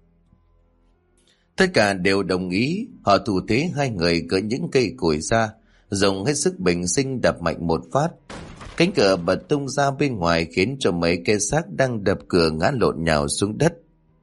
Tất cả đều đồng ý. Họ thủ thế hai người gỡ những cây củi ra, dùng hết sức bình sinh đập mạnh một phát. Cánh cửa bật tung ra bên ngoài, khiến cho mấy cây xác đang đập cửa ngã lộn nhào xuống đất.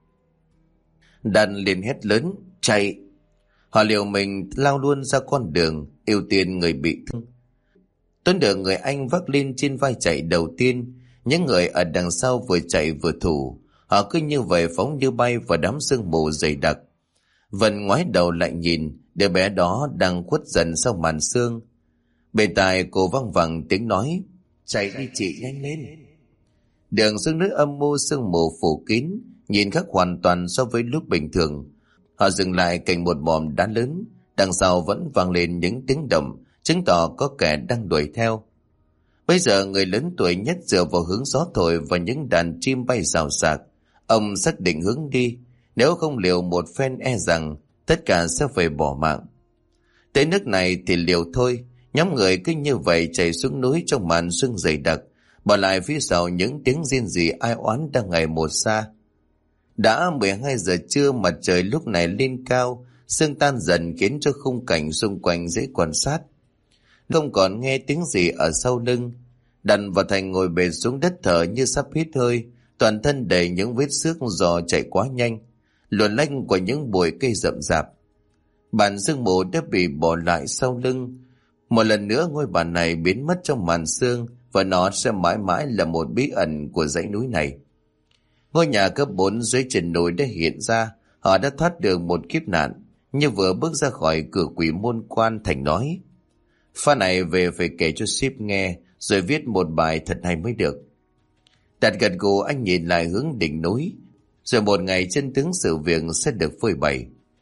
Đàn liền hét lớn: chạy! Họ liều mình lao luôn ra con đường, ưu tiên người bị thương. Tuấn được người anh vác lên trên vai chạy đầu tiên. Những người ở đằng sau vừa chạy vừa thủ. Họ cứ như vậy phóng như bay vào đám sương mù dày đặc. Vân ngoái đầu lại nhìn, đứa bé đó đang khuất dần sau màn sương. Bên tai cô văng vẳng tiếng nói: chạy đi chị, nhanh lên. Đường xuống núi âm mưu sương mù phủ kín, nhìn khác hoàn toàn so với lúc bình thường. Họ dừng lại cạnh một mỏm đá lớn, đằng sau vẫn vang lên những tiếng động, chứng tỏ có kẻ đang đuổi theo. Bây giờ người lớn tuổi nhất dựa vào hướng gió thổi và những đàn chim bay rào rạc. Ông xác định hướng đi, nếu không liều một phen e rằng tất cả sẽ phải bỏ mạng. Tới nước này thì liều thôi. Nhóm người cứ như vậy chạy xuống núi trong màn sương dày đặc, bỏ lại phía sau những tiếng rên rỉ ai oán đang ngày một xa. Đã 12 giờ trưa, mặt trời lúc này lên cao, sương tan dần khiến cho khung cảnh xung quanh dễ quan sát. Không còn nghe tiếng gì ở sau lưng. Đàn và Thành ngồi bệt xuống đất thở như sắp hít hơi, toàn thân đầy những vết xước do chạy quá nhanh, luồn lách của những bụi cây rậm rạp. Bàn sương mù đã bị bỏ lại sau lưng. Một lần nữa ngôi bàn này biến mất trong màn sương, và nó sẽ mãi mãi là một bí ẩn của dãy núi này. Ngôi nhà cấp 4 dưới chân núi đã hiện ra. Họ đã thoát được một kiếp nạn. Như vừa bước ra khỏi cửa quỷ môn quan, Thành nói: pha này về phải kể cho sếp nghe, rồi viết một bài thật hay mới được. Đạt gật gù, anh nhìn lại hướng đỉnh núi, rồi một ngày chân tướng sự việc sẽ được phơi bày.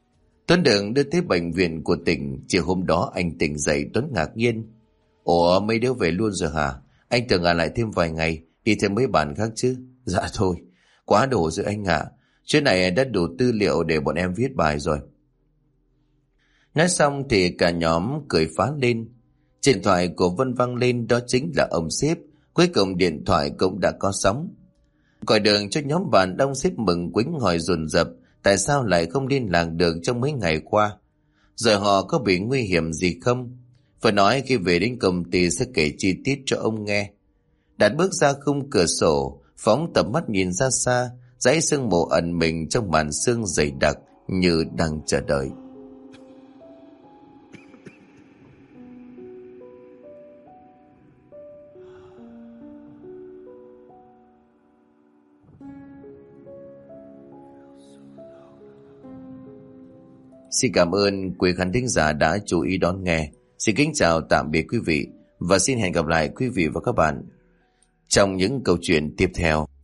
Tuấn được đưa tới bệnh viện của tỉnh. Chiều hôm đó anh tỉnh dậy, Tuấn ngạc nhiên. Ủa, mấy đứa về luôn rồi hả? Anh tưởng ở lại thêm vài ngày, đi thêm mấy bạn khác chứ. Dạ thôi, quá đủ rồi anh ạ. Chuyện này đã đủ tư liệu để bọn em viết bài rồi. Nói xong thì cả nhóm cười phá lên. Điện thoại của Vân vang lên, đó chính là ông sếp. Cuối cùng điện thoại cũng đã có sóng. Gọi đường cho nhóm bạn đông, sếp mừng quýnh hỏi dồn dập tại sao lại không liên lạc được trong mấy ngày qua. Rồi họ có bị nguy hiểm gì không? Phải nói khi về đến công ty sẽ kể chi tiết cho ông nghe. Đạt bước ra khung cửa sổ, phóng tầm mắt nhìn ra xa, dãy sương mù ẩn mình trong màn sương dày đặc như đang chờ đợi. Xin cảm ơn quý khán thính giả đã chú ý đón nghe. Xin kính chào tạm biệt quý vị và xin hẹn gặp lại quý vị và các bạn trong những câu chuyện tiếp theo.